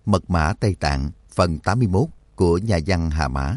Mật mã Tây Tạng phần 81 của nhà văn Hà Mã.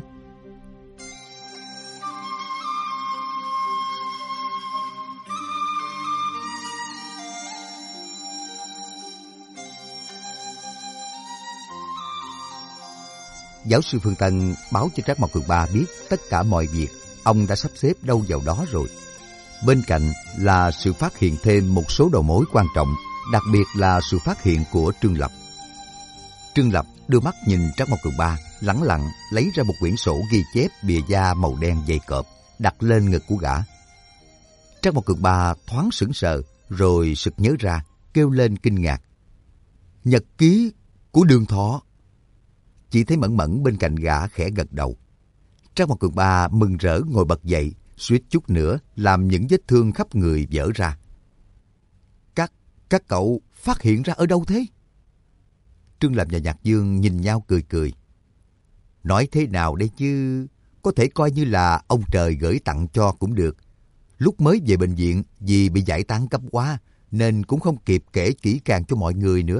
Giáo sư Phương Tân báo cho Trác Mộc Cường Ba biết tất cả mọi việc ông đã sắp xếp đâu vào đó rồi. Bên cạnh là sự phát hiện thêm một số đầu mối quan trọng, đặc biệt là sự phát hiện của Trương Lập. Trương Lập đưa mắt nhìn Trác Mộc Cường Ba, lẳng lặng lấy ra một quyển sổ ghi chép bìa da màu đen dày cộp, đặt lên ngực của gã. Trác Mộc Cường Ba thoáng sững sờ, rồi sực nhớ ra, kêu lên kinh ngạc. Nhật ký của Đường Thọ. Chỉ thấy Mẫn Mẫn bên cạnh gã khẽ gật đầu. Trác Mộc Cường Ba mừng rỡ ngồi bật dậy, suýt chút nữa làm những vết thương khắp người vỡ ra. Các cậu phát hiện ra ở đâu thế? Trương Lập và Nhạc Dương nhìn nhau cười cười. Nói thế nào đây chứ, có thể coi như là ông trời gửi tặng cho cũng được. Lúc mới về bệnh viện vì bị giải tán cấp quá nên cũng không kịp kể kỹ càng cho mọi người nữa.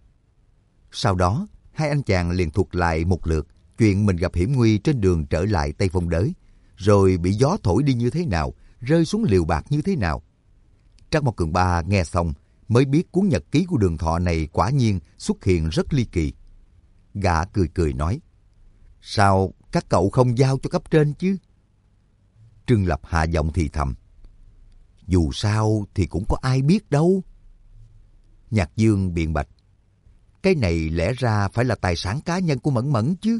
Sau đó, hai anh chàng liền thuật lại một lượt chuyện mình gặp hiểm nguy trên đường trở lại Tây Phong Đới, rồi bị gió thổi đi như thế nào, rơi xuống liều bạc như thế nào. Trác Mộc Cường Ba nghe xong mới biết cuốn nhật ký của Đường Thọ này quả nhiên xuất hiện rất ly kỳ. Gã cười cười nói, sao các cậu không giao cho cấp trên chứ? Trương Lập hạ giọng thì thầm, dù sao thì cũng có ai biết đâu. Nhạc Dương biện bạch, cái này lẽ ra phải là tài sản cá nhân của Mẫn Mẫn chứ.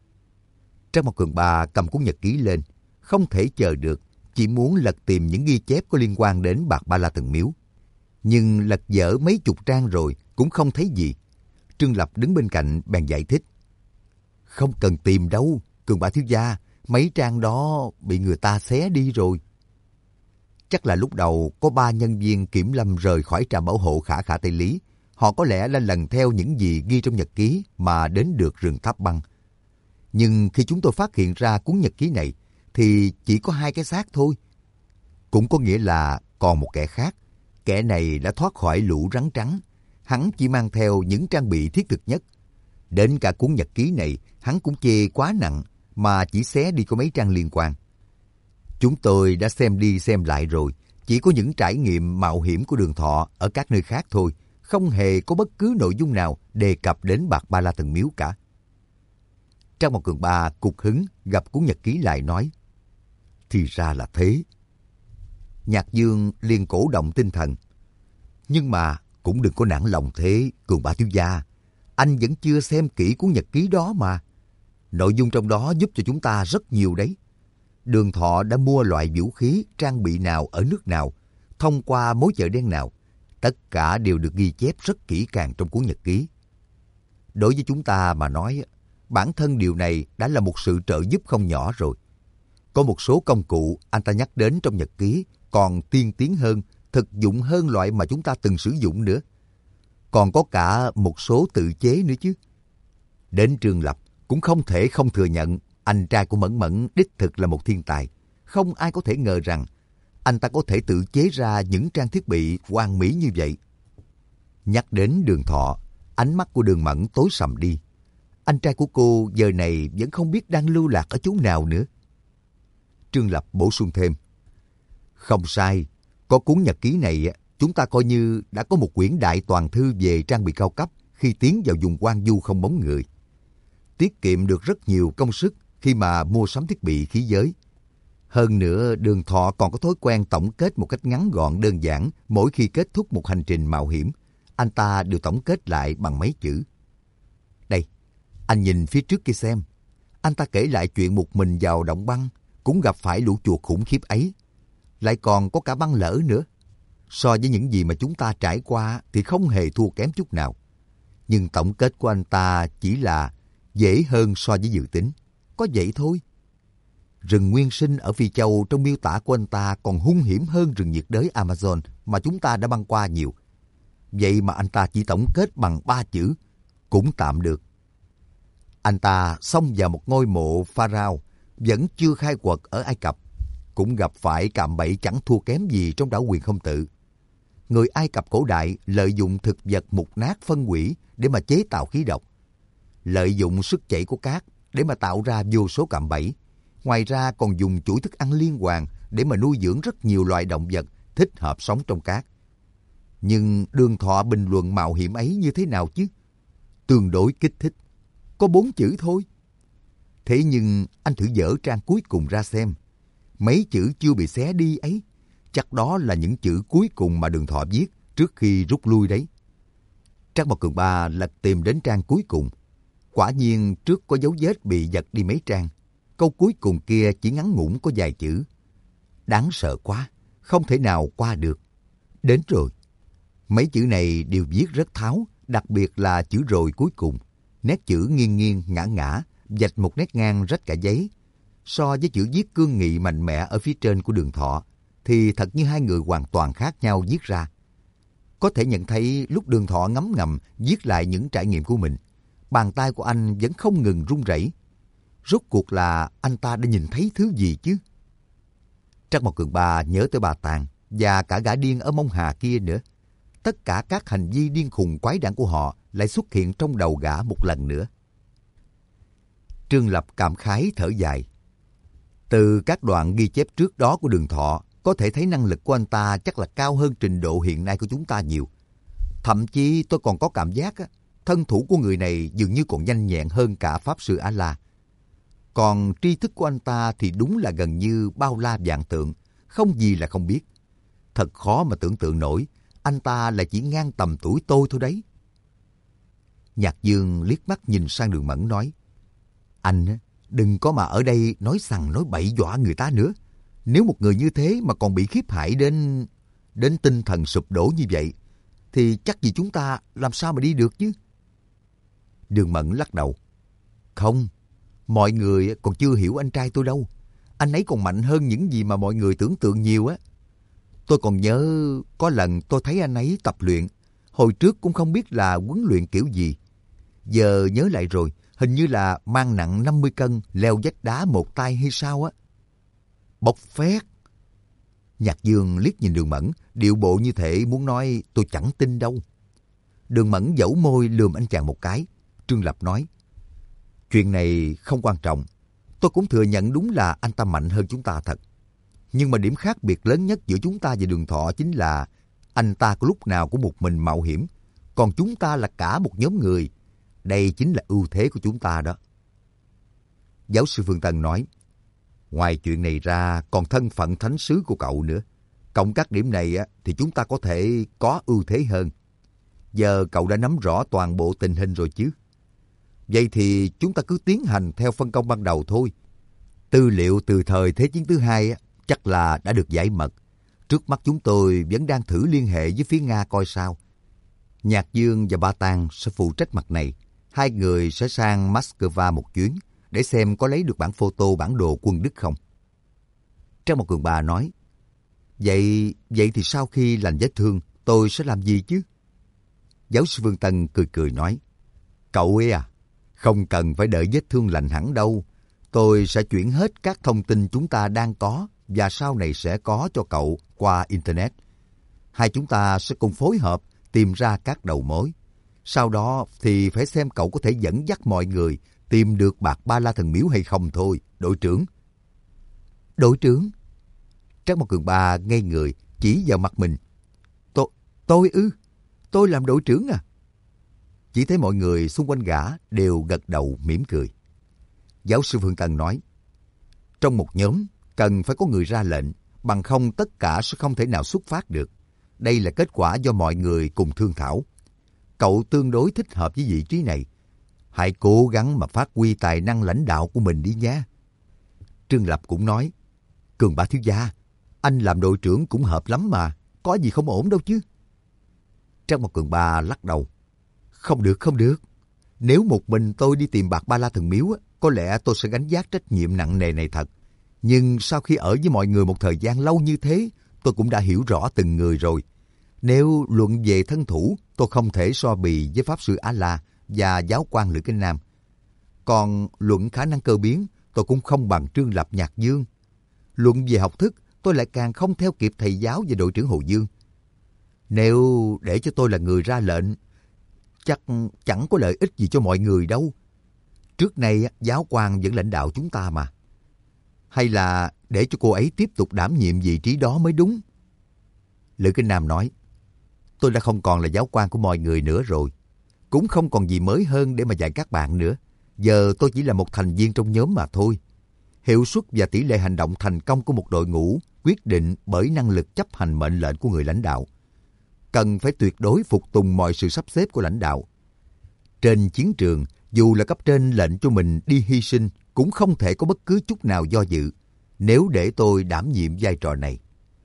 Trác Mộc Cường Ba cầm cuốn nhật ký lên, không thể chờ được, chỉ muốn lật tìm những ghi chép có liên quan đến bạc Ba La Thần Miếu. Nhưng lật dở mấy chục trang rồi cũng không thấy gì. Trương Lập đứng bên cạnh bèn giải thích, không cần tìm đâu, Cường Ba thiếu gia, mấy trang đó bị người ta xé đi rồi. Chắc là lúc đầu có 3 nhân viên kiểm lâm rời khỏi trạm bảo hộ Khả Khả Tây Lý. Họ có lẽ là lần theo những gì ghi trong nhật ký mà đến được rừng Tháp Băng. Nhưng khi chúng tôi phát hiện ra cuốn nhật ký này thì chỉ có 2 cái xác thôi. Cũng có nghĩa là còn một kẻ khác. Kẻ này đã thoát khỏi lũ rắn trắng. Hắn chỉ mang theo những trang bị thiết thực nhất. Đến cả cuốn nhật ký này hắn cũng chê quá nặng mà chỉ xé đi có mấy trang liên quan. Chúng tôi đã xem đi xem lại rồi. Chỉ có những trải nghiệm mạo hiểm của Đường Thọ ở các nơi khác thôi. Không hề có bất cứ nội dung nào đề cập đến bạc Ba La Thần Miếu cả. Trác Mộc Cường Ba cục hứng gặp cuốn nhật ký lại nói, thì ra là thế. Nhạc Dương liền cổ động tinh thần, nhưng mà cũng đừng có nản lòng thế, Cường Ba thiếu gia. Anh vẫn chưa xem kỹ cuốn nhật ký đó mà. Nội dung trong đó giúp cho chúng ta rất nhiều đấy. Đường Thọ đã mua loại vũ khí, trang bị nào ở nước nào, thông qua mối chợ đen nào. Tất cả đều được ghi chép rất kỹ càng trong cuốn nhật ký. Đối với chúng ta mà nói, bản thân điều này đã là một sự trợ giúp không nhỏ rồi. Có một số công cụ anh ta nhắc đến trong nhật ký còn tiên tiến hơn, thực dụng hơn loại mà chúng ta từng sử dụng nữa. Còn có cả một số tự chế nữa chứ. Đến Trương Lập cũng không thể không thừa nhận anh trai của Mẫn Mẫn đích thực là một thiên tài. Không ai có thể ngờ rằng anh ta có thể tự chế ra những trang thiết bị hoàn mỹ như vậy. Nhắc đến Đường Thọ, ánh mắt của Đường Mẫn tối sầm đi. Anh trai của cô giờ này vẫn không biết đang lưu lạc ở chỗ nào nữa. Trương Lập bổ sung thêm, không sai, có cuốn nhật ký này chúng ta coi như đã có một quyển đại toàn thư về trang bị cao cấp khi tiến vào vùng hoang vu không bóng người. Tiết kiệm được rất nhiều công sức khi mà mua sắm thiết bị khí giới. Hơn nữa, Đường Thọ còn có thói quen tổng kết một cách ngắn gọn đơn giản mỗi khi kết thúc một hành trình mạo hiểm. Anh ta đều tổng kết lại bằng mấy chữ. Đây, anh nhìn phía trước kia xem. Anh ta kể lại chuyện một mình vào động băng, cũng gặp phải lũ chuột khủng khiếp ấy. Lại còn có cả băng lở nữa. So với những gì mà chúng ta trải qua thì không hề thua kém chút nào. Nhưng tổng kết của anh ta chỉ là dễ hơn so với dự tính. Có vậy thôi. Rừng nguyên sinh ở Phi Châu trong miêu tả của anh ta còn hung hiểm hơn rừng nhiệt đới Amazon mà chúng ta đã băng qua nhiều. Vậy mà anh ta chỉ tổng kết bằng 3 chữ, cũng tạm được. Anh ta xông vào một ngôi mộ Pharaoh vẫn chưa khai quật ở Ai Cập, cũng gặp phải cạm bẫy chẳng thua kém gì trong đảo Quyền Không Tự. Người Ai Cập cổ đại lợi dụng thực vật mục nát phân hủy để mà chế tạo khí độc, lợi dụng sức chảy của cát để mà tạo ra vô số cạm bẫy. Ngoài ra còn dùng chuỗi thức ăn liên hoàn để mà nuôi dưỡng rất nhiều loài động vật thích hợp sống trong cát. Nhưng Đường Thọ bình luận mạo hiểm ấy như thế nào chứ? Tương đối kích thích. Có 4 chữ thôi. Thế nhưng anh thử dở trang cuối cùng ra xem. Mấy chữ chưa bị xé đi ấy, chắc đó là những chữ cuối cùng mà Đường Thọ viết trước khi rút lui đấy. Trác Mộc Cường Ba lật tìm đến trang cuối cùng. Quả nhiên trước có dấu vết bị giật đi mấy trang. Câu cuối cùng kia chỉ ngắn ngủn có vài chữ. Đáng sợ quá, không thể nào qua được. Đến rồi. Mấy chữ này đều viết rất tháo, đặc biệt là chữ rồi cuối cùng. Nét chữ nghiêng nghiêng, ngã ngã, vạch một nét ngang rách cả giấy. So với chữ viết cương nghị mạnh mẽ ở phía trên của Đường Thọ, thì thật như hai người hoàn toàn khác nhau viết ra. Có thể nhận thấy lúc Đường Thọ ngấm ngầm viết lại những trải nghiệm của mình, bàn tay của anh vẫn không ngừng run rẩy. Rốt cuộc là anh ta đã nhìn thấy thứ gì chứ? Trác Mộc Cường Ba nhớ tới bà Tàng và cả gã điên ở Mông Hà kia nữa. Tất cả các hành vi điên khùng quái đản của họ lại xuất hiện trong đầu gã một lần nữa. Trương Lập cảm khái thở dài. Từ các đoạn ghi chép trước đó của Đường Thọ, có thể thấy năng lực của anh ta chắc là cao hơn trình độ hiện nay của chúng ta nhiều. Thậm chí tôi còn có cảm giác thân thủ của người này dường như còn nhanh nhẹn hơn cả Pháp Sư A-La. Còn tri thức của anh ta thì đúng là gần như bao la vạn tượng, không gì là không biết. Thật khó mà tưởng tượng nổi, anh ta là chỉ ngang tầm tuổi tôi thôi đấy. Nhạc Dương liếc mắt nhìn sang Đường Mẫn nói, anh đừng có mà ở đây nói xằng nói bậy dọa người ta nữa. Nếu một người như thế mà còn bị khiếp hại đến tinh thần sụp đổ như vậy, thì chắc gì chúng ta làm sao mà đi được chứ? Đường Mẫn lắc đầu. Không, mọi người còn chưa hiểu anh trai tôi đâu. Anh ấy còn mạnh hơn những gì mà mọi người tưởng tượng nhiều á. Tôi còn nhớ có lần tôi thấy anh ấy tập luyện. Hồi trước cũng không biết là huấn luyện kiểu gì. Giờ nhớ lại rồi, hình như là mang nặng 50 cân, leo vách đá một tay hay sao á. Bốc phét. Nhạc Dương liếc nhìn Đường Mẫn, điệu bộ như thể muốn nói tôi chẳng tin đâu. Đường Mẫn dẫu môi lườm anh chàng một cái. Trương Lập nói, chuyện này không quan trọng. Tôi cũng thừa nhận đúng là anh ta mạnh hơn chúng ta thật. Nhưng mà điểm khác biệt lớn nhất giữa chúng ta và Đường Thọ chính là anh ta có lúc nào cũng một mình mạo hiểm, còn chúng ta là cả một nhóm người. Đây chính là ưu thế của chúng ta đó. Giáo sư Phương Tân nói, ngoài chuyện này ra còn thân phận thánh sứ của cậu nữa. Cộng các điểm này thì chúng ta có thể có ưu thế hơn. Giờ cậu đã nắm rõ toàn bộ tình hình rồi chứ. Vậy thì chúng ta cứ tiến hành theo phân công ban đầu thôi. Tư liệu từ thời Thế chiến thứ hai chắc là đã được giải mật. Trước mắt chúng tôi vẫn đang thử liên hệ với phía Nga coi sao. Nhạc Dương và Ba Tang sẽ phụ trách mặt này. Hai người sẽ sang Moscow một chuyến để xem có lấy được bản photo bản đồ quân Đức không. Trác Mộc Cường Ba nói, Vậy thì sau khi lành vết thương, tôi sẽ làm gì chứ? Giáo sư Phương Tân cười cười nói, cậu ấy không cần phải đợi vết thương lành hẳn đâu. Tôi sẽ chuyển hết các thông tin chúng ta đang có và sau này sẽ có cho cậu qua Internet. Hai chúng ta sẽ cùng phối hợp tìm ra các đầu mối. Sau đó thì phải xem cậu có thể dẫn dắt mọi người tìm được bạc Ba La Thần Miếu hay không thôi, đội trưởng. Đội trưởng? Trác Mộc Cường Ba ngây người, chỉ vào mặt mình. Tôi ư? Tôi làm đội trưởng à? Chỉ thấy mọi người xung quanh gã đều gật đầu mỉm cười. Giáo sư Phương Tân nói, trong một nhóm cần phải có người ra lệnh, bằng không tất cả sẽ không thể nào xuất phát được. Đây là kết quả do mọi người cùng thương thảo. Cậu tương đối thích hợp với vị trí này. Hãy cố gắng mà phát huy tài năng lãnh đạo của mình đi nha. Trương Lập cũng nói, Cường Ba thiếu gia, anh làm đội trưởng cũng hợp lắm mà, có gì không ổn đâu chứ. Trác Mộc Cường Ba lắc đầu, không được. Nếu một mình tôi đi tìm bạc Ba La Thần Miếu, có lẽ tôi sẽ gánh vác trách nhiệm nặng nề này thật. Nhưng sau khi ở với mọi người một thời gian lâu như thế, tôi cũng đã hiểu rõ từng người rồi. Nếu luận về thân thủ, tôi không thể so bì với Pháp Sư A-La và giáo quan Lữ Kinh Nam. Còn luận khả năng cơ biến, tôi cũng không bằng Trương Lập, Nhạc Dương. Luận về học thức, tôi lại càng không theo kịp thầy giáo và đội trưởng Hồ Dương. Nếu để cho tôi là người ra lệnh, chắc chẳng có lợi ích gì cho mọi người đâu. Trước nay giáo quan vẫn lãnh đạo chúng ta mà. Hay là để cho cô ấy tiếp tục đảm nhiệm vị trí đó mới đúng. Lữ Kinh Nam nói, tôi đã không còn là giáo quan của mọi người nữa rồi. Cũng không còn gì mới hơn để mà dạy các bạn nữa. Giờ tôi chỉ là một thành viên trong nhóm mà thôi. Hiệu suất và tỷ lệ hành động thành công của một đội ngũ quyết định bởi năng lực chấp hành mệnh lệnh của người lãnh đạo. Cần phải tuyệt đối phục tùng mọi sự sắp xếp của lãnh đạo. Trên chiến trường, dù là cấp trên lệnh cho mình đi hy sinh, cũng không thể có bất cứ chút nào do dự, nếu để tôi đảm nhiệm vai trò này.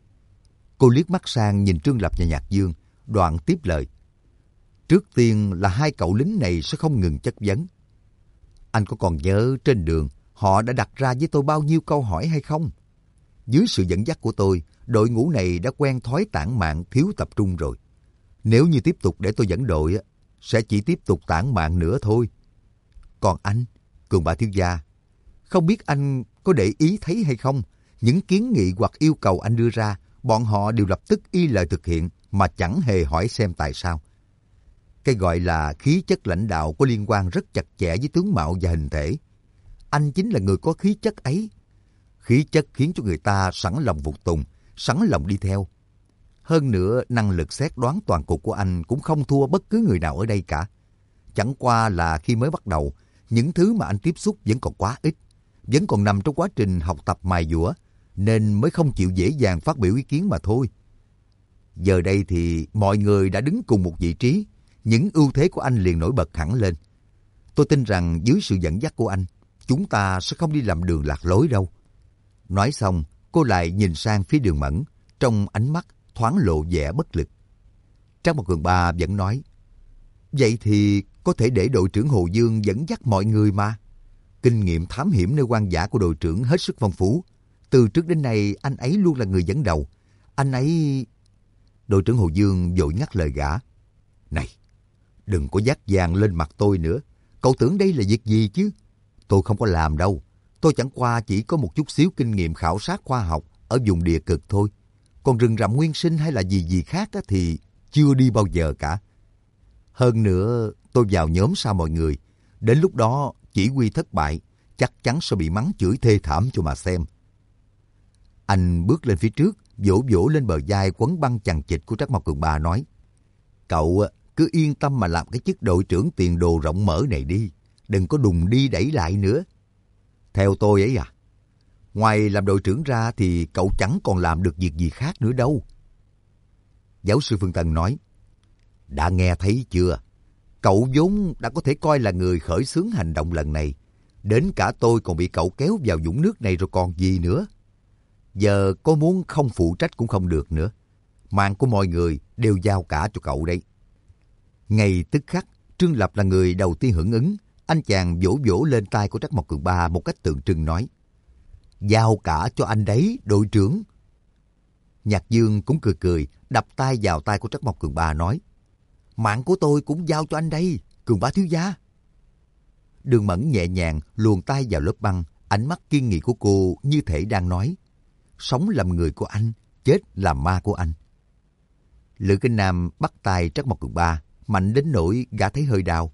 Cô liếc mắt sang nhìn Trương Lập và Nhạc Dương, đoạn tiếp lời. Trước tiên là hai cậu lính này sẽ không ngừng chất vấn. Anh có còn nhớ trên đường họ đã đặt ra với tôi bao nhiêu câu hỏi hay không? Dưới sự dẫn dắt của tôi, đội ngũ này đã quen thói tản mạn thiếu tập trung rồi. Nếu như tiếp tục để tôi dẫn đội, sẽ chỉ tiếp tục tản mạn nữa thôi. Còn anh, Cường Bá thiếu gia, không biết anh có để ý thấy hay không, những kiến nghị hoặc yêu cầu anh đưa ra, bọn họ đều lập tức y lời thực hiện mà chẳng hề hỏi xem tại sao. Cái gọi là khí chất lãnh đạo có liên quan rất chặt chẽ với tướng mạo và hình thể. Anh chính là người có khí chất ấy. Khí chất khiến cho người ta sẵn lòng phục tùng, sẵn lòng đi theo. Hơn nữa, năng lực xét đoán toàn cục của anh cũng không thua bất cứ người nào ở đây cả. Chẳng qua là khi mới bắt đầu, những thứ mà anh tiếp xúc vẫn còn quá ít, vẫn còn nằm trong quá trình học tập mài dũa, nên mới không chịu dễ dàng phát biểu ý kiến mà thôi. Giờ đây thì mọi người đã đứng cùng một vị trí, những ưu thế của anh liền nổi bật hẳn lên. Tôi tin rằng dưới sự dẫn dắt của anh, chúng ta sẽ không đi làm đường lạc lối đâu. Nói xong, cô lại nhìn sang phía Đường Mẫn, trong ánh mắt thoáng lộ vẻ bất lực. Trác Mộc Cường Ba vẫn nói, vậy thì có thể để đội trưởng Hồ Dương dẫn dắt mọi người mà. Kinh nghiệm thám hiểm nơi hoang dã của đội trưởng hết sức phong phú. Từ trước đến nay anh ấy luôn là người dẫn đầu. Anh ấy... Đội trưởng Hồ Dương vội ngắt lời gã. Này, đừng có dắt vàng lên mặt tôi nữa. Cậu tưởng đây là việc gì chứ? Tôi không có làm đâu. Tôi chẳng qua chỉ có một chút xíu kinh nghiệm khảo sát khoa học ở vùng địa cực thôi. Còn rừng rậm nguyên sinh hay là gì khác thì chưa đi bao giờ cả. Hơn nữa, tôi vào nhóm sau mọi người. Đến lúc đó, chỉ huy thất bại, chắc chắn sẽ bị mắng chửi thê thảm cho mà xem. Anh bước lên phía trước, vỗ vỗ lên bờ vai quấn băng chằng chịt của Trác Mộc Cường Ba nói, cậu cứ yên tâm mà làm cái chức đội trưởng tiền đồ rộng mở này đi. Đừng có đùng đi đẩy lại nữa. Theo tôi ấy à, ngoài làm đội trưởng ra thì cậu chẳng còn làm được việc gì khác nữa đâu. Giáo sư Phương Tân nói, đã nghe thấy chưa? Cậu vốn đã có thể coi là người khởi xướng hành động lần này. Đến cả tôi còn bị cậu kéo vào vũng nước này rồi còn gì nữa. Giờ có muốn không phụ trách cũng không được nữa. Mạng của mọi người đều giao cả cho cậu đây. Ngay tức khắc, Trương Lập là người đầu tiên hưởng ứng. Anh chàng vỗ vỗ lên tay của Trác Mộc Cường Ba một cách tượng trưng nói, giao cả cho anh đấy, đội trưởng. Nhạc Dương cũng cười cười, đập tay vào tay của Trác Mộc Cường Ba nói, mạng của tôi cũng giao cho anh đây, Cường Bá thiếu gia. Đường Mẫn nhẹ nhàng luồn tay vào lớp băng, ánh mắt kiên nghị của cô như thể đang nói, sống làm người của anh, chết làm ma của anh. Lữ Kinh Nam bắt tay Trác Mộc Cường Ba, mạnh đến nỗi gã thấy hơi đau.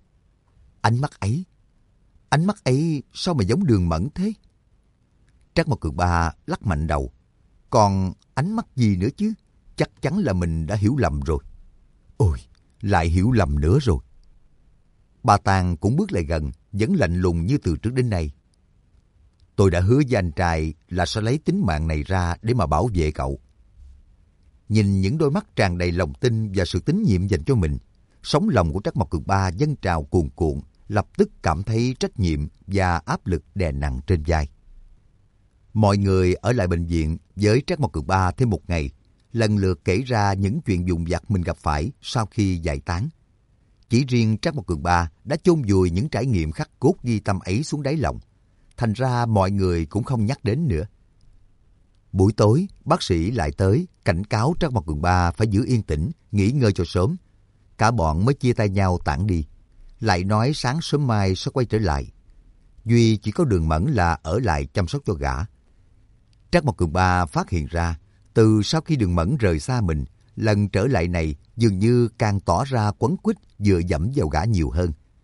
Ánh mắt ấy sao mà giống Đường Mẫn thế? Trác Mộc Cường Ba lắc mạnh đầu. Còn ánh mắt gì nữa chứ? Chắc chắn là mình đã hiểu lầm rồi. Ôi, lại hiểu lầm nữa rồi. Bà Tàng cũng bước lại gần, vẫn lạnh lùng như từ trước đến nay. Tôi đã hứa với anh trai là sẽ lấy tính mạng này ra để mà bảo vệ cậu. Nhìn những đôi mắt tràn đầy lòng tin và sự tín nhiệm dành cho mình, sống lòng của Trác Mộc Cường Ba dâng trào cuồn cuộn, lập tức cảm thấy trách nhiệm và áp lực đè nặng trên vai. Mọi người ở lại bệnh viện với Trác Mộc Cường Ba thêm một ngày, lần lượt kể ra những chuyện vụn vặt mình gặp phải sau khi giải tán. Chỉ riêng Trác Mộc Cường Ba đã chôn vùi những trải nghiệm khắc cốt ghi tâm ấy xuống đáy lòng. Thành ra mọi người cũng không nhắc đến nữa. Buổi tối, bác sĩ lại tới, cảnh cáo Trác Mộc Cường Ba phải giữ yên tĩnh, nghỉ ngơi cho sớm. Cả bọn mới chia tay nhau tản đi. Lại nói sáng sớm mai sẽ quay trở lại. Duy chỉ có Đường Mẫn là ở lại chăm sóc cho gã. Trác Mộc Cường Ba phát hiện ra, từ sau khi Đường Mẫn rời xa mình, lần trở lại này dường như càng tỏ ra quấn quýt dựa dẫm vào gã nhiều hơn.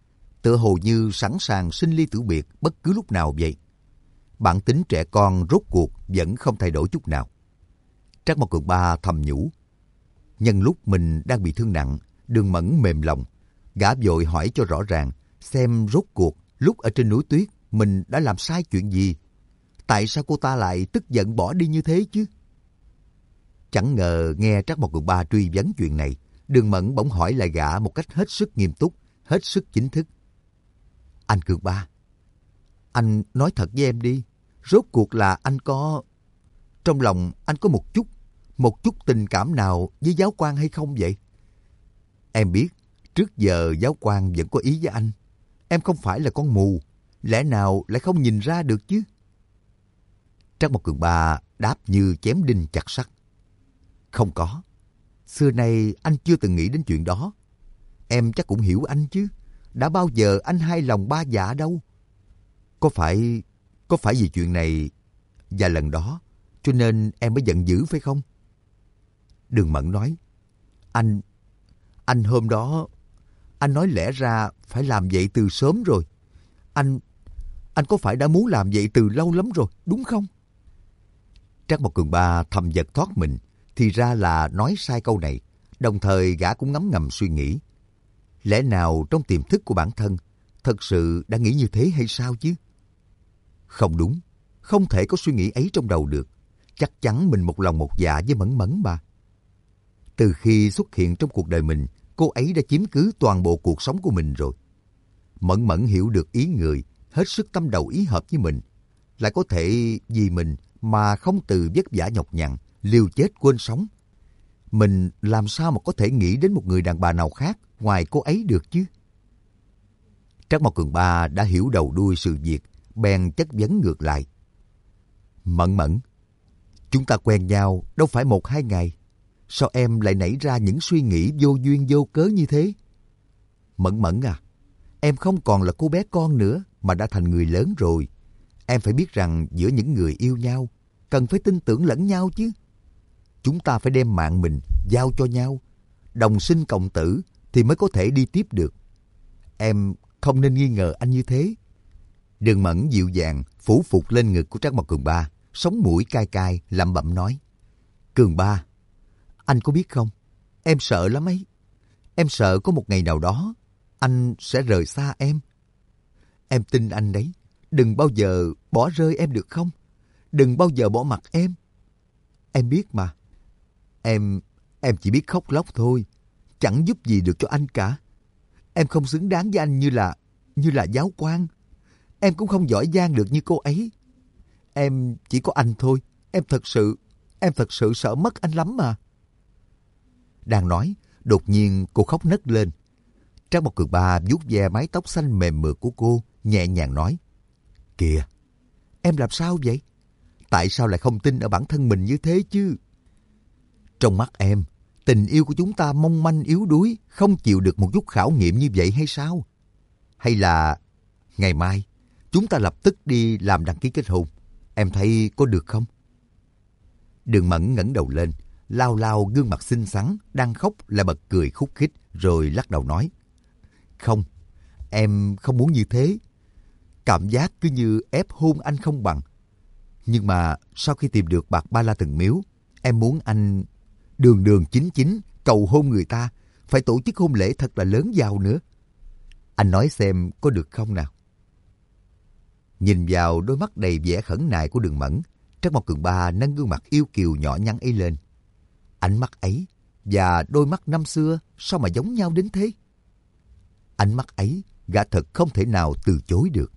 tựa hồ như sẵn sàng sinh ly tử biệt bất cứ lúc nào vậy. Bản tính trẻ con rốt cuộc vẫn không thay đổi chút nào. Trác Mộc Cường Ba thầm nhủ. Nhân lúc mình đang bị thương nặng, Đường Mẫn mềm lòng. Gã vội hỏi cho rõ ràng, xem rốt cuộc lúc ở trên núi tuyết mình đã làm sai chuyện gì. Tại sao cô ta lại tức giận bỏ đi như thế chứ? Chẳng ngờ nghe Trác Mộc Cường Ba truy vấn chuyện này, Đường Mẫn bỗng hỏi lại gã một cách hết sức nghiêm túc, hết sức chính thức. Anh Cường Ba, anh nói thật với em đi, rốt cuộc là anh có... Trong lòng anh có một chút tình cảm nào với giáo quan hay không vậy? Em biết, trước giờ giáo quan vẫn có ý với anh. Em không phải là con mù, lẽ nào lại không nhìn ra được chứ? Trác Mộc Cường Ba đáp như chém đinh chặt sắt. Không có. Xưa nay anh chưa từng nghĩ đến chuyện đó. Em chắc cũng hiểu anh chứ. Đã bao giờ anh hai lòng ba dạ đâu. Có phải vì chuyện này và lần đó cho nên em mới giận dữ phải không? Đường Mẫn nói. Anh hôm đó, anh nói lẽ ra phải làm vậy từ sớm rồi. Anh có phải đã muốn làm vậy từ lâu lắm rồi, đúng không? Trác Mộc Cường Ba thầm giật thoát mình, thì ra là nói sai câu này. Đồng thời gã cũng ngấm ngầm suy nghĩ. Lẽ nào trong tiềm thức của bản thân thật sự đã nghĩ như thế hay sao chứ? Không đúng, không thể có suy nghĩ ấy trong đầu được. Chắc chắn mình một lòng một dạ với Mẫn Mẫn mà. Từ khi xuất hiện trong cuộc đời mình, cô ấy đã chiếm cứ toàn bộ cuộc sống của mình rồi. Mẫn Mẫn hiểu được ý người, hết sức tâm đầu ý hợp với mình. Lại có thể vì mình mà không từ vất vả nhọc nhằn, liều chết quên sống. Mình làm sao mà có thể nghĩ đến một người đàn bà nào khác ngoài cô ấy được chứ? Trác Mộc Cường Ba đã hiểu đầu đuôi sự việc, bèn chất vấn ngược lại. Mẫn Mẫn, chúng ta quen nhau đâu phải 1-2 ngày. Sao em lại nảy ra những suy nghĩ vô duyên vô cớ như thế? Mẫn Mẫn à, em không còn là cô bé con nữa mà đã thành người lớn rồi. Em phải biết rằng giữa những người yêu nhau, cần phải tin tưởng lẫn nhau chứ. Chúng ta phải đem mạng mình giao cho nhau, đồng sinh cộng tử thì mới có thể đi tiếp được. Em không nên nghi ngờ anh như thế. Đường Mẫn dịu dàng phủ phục lên ngực của Trác Mộc Cường Ba, sống mũi cay cay lẩm bẩm nói. Cường Ba, anh có biết không, em sợ lắm ấy. Em sợ có một ngày nào đó anh sẽ rời xa em. Em tin anh đấy, đừng bao giờ bỏ rơi em được không? Đừng bao giờ bỏ mặc em. Em biết mà. Em chỉ biết khóc lóc thôi, chẳng giúp gì được cho anh cả. Em không xứng đáng với anh như là giáo quan. Em cũng không giỏi giang được như cô ấy. Em chỉ có anh thôi. Em thật sự sợ mất anh lắm mà. Đang nói, đột nhiên cô khóc nấc lên. Trác Mộc Cường Ba vuốt ve mái tóc xanh mềm mượt của cô, nhẹ nhàng nói. Kìa, em làm sao vậy? Tại sao lại không tin ở bản thân mình như thế chứ? Trong mắt em, tình yêu của chúng ta mong manh yếu đuối, không chịu được một chút khảo nghiệm như vậy hay sao? Hay là ngày mai chúng ta lập tức đi làm đăng ký kết hôn? Em thấy có được không? Đường Mẫn ngẩng đầu lên, lau lau gương mặt xinh xắn, đang khóc lại bật cười khúc khích, rồi lắc đầu nói. Không, em không muốn như thế. Cảm giác cứ như ép hôn anh không bằng. Nhưng mà sau khi tìm được bạc ba la từng miếu, em muốn anh đường đường chính chính cầu hôn người ta, phải tổ chức hôn lễ thật là lớn giàu nữa. Anh nói xem có được không nào? Nhìn vào đôi mắt đầy vẻ khẩn nại của Đường Mẫn, Trác Mộc Cường Ba nâng gương mặt yêu kiều nhỏ nhắn ấy lên. Ánh mắt ấy và đôi mắt năm xưa sao mà giống nhau đến thế? Ánh mắt ấy gã thật không thể nào từ chối được.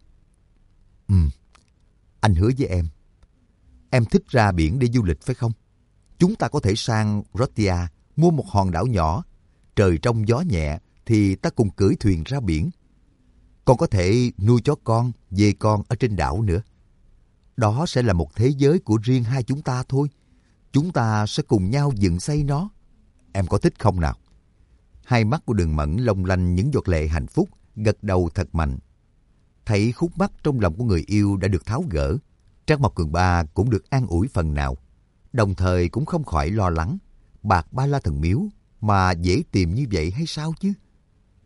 Anh hứa với em thích ra biển để du lịch phải không? Chúng ta có thể sang Rotia, mua một hòn đảo nhỏ. Trời trong gió nhẹ thì ta cùng cưỡi thuyền ra biển. Còn có thể nuôi chó con, dê con ở trên đảo nữa. Đó sẽ là một thế giới của riêng hai chúng ta thôi. Chúng ta sẽ cùng nhau dựng xây nó. Em có thích không nào? Hai mắt của Đường Mẫn long lanh những giọt lệ hạnh phúc, gật đầu thật mạnh. Thấy khúc mắc trong lòng của người yêu đã được tháo gỡ, Trác Mộc Cường Ba cũng được an ủi phần nào. Đồng thời cũng không khỏi lo lắng, bạc ba la thần miếu mà dễ tìm như vậy hay sao chứ?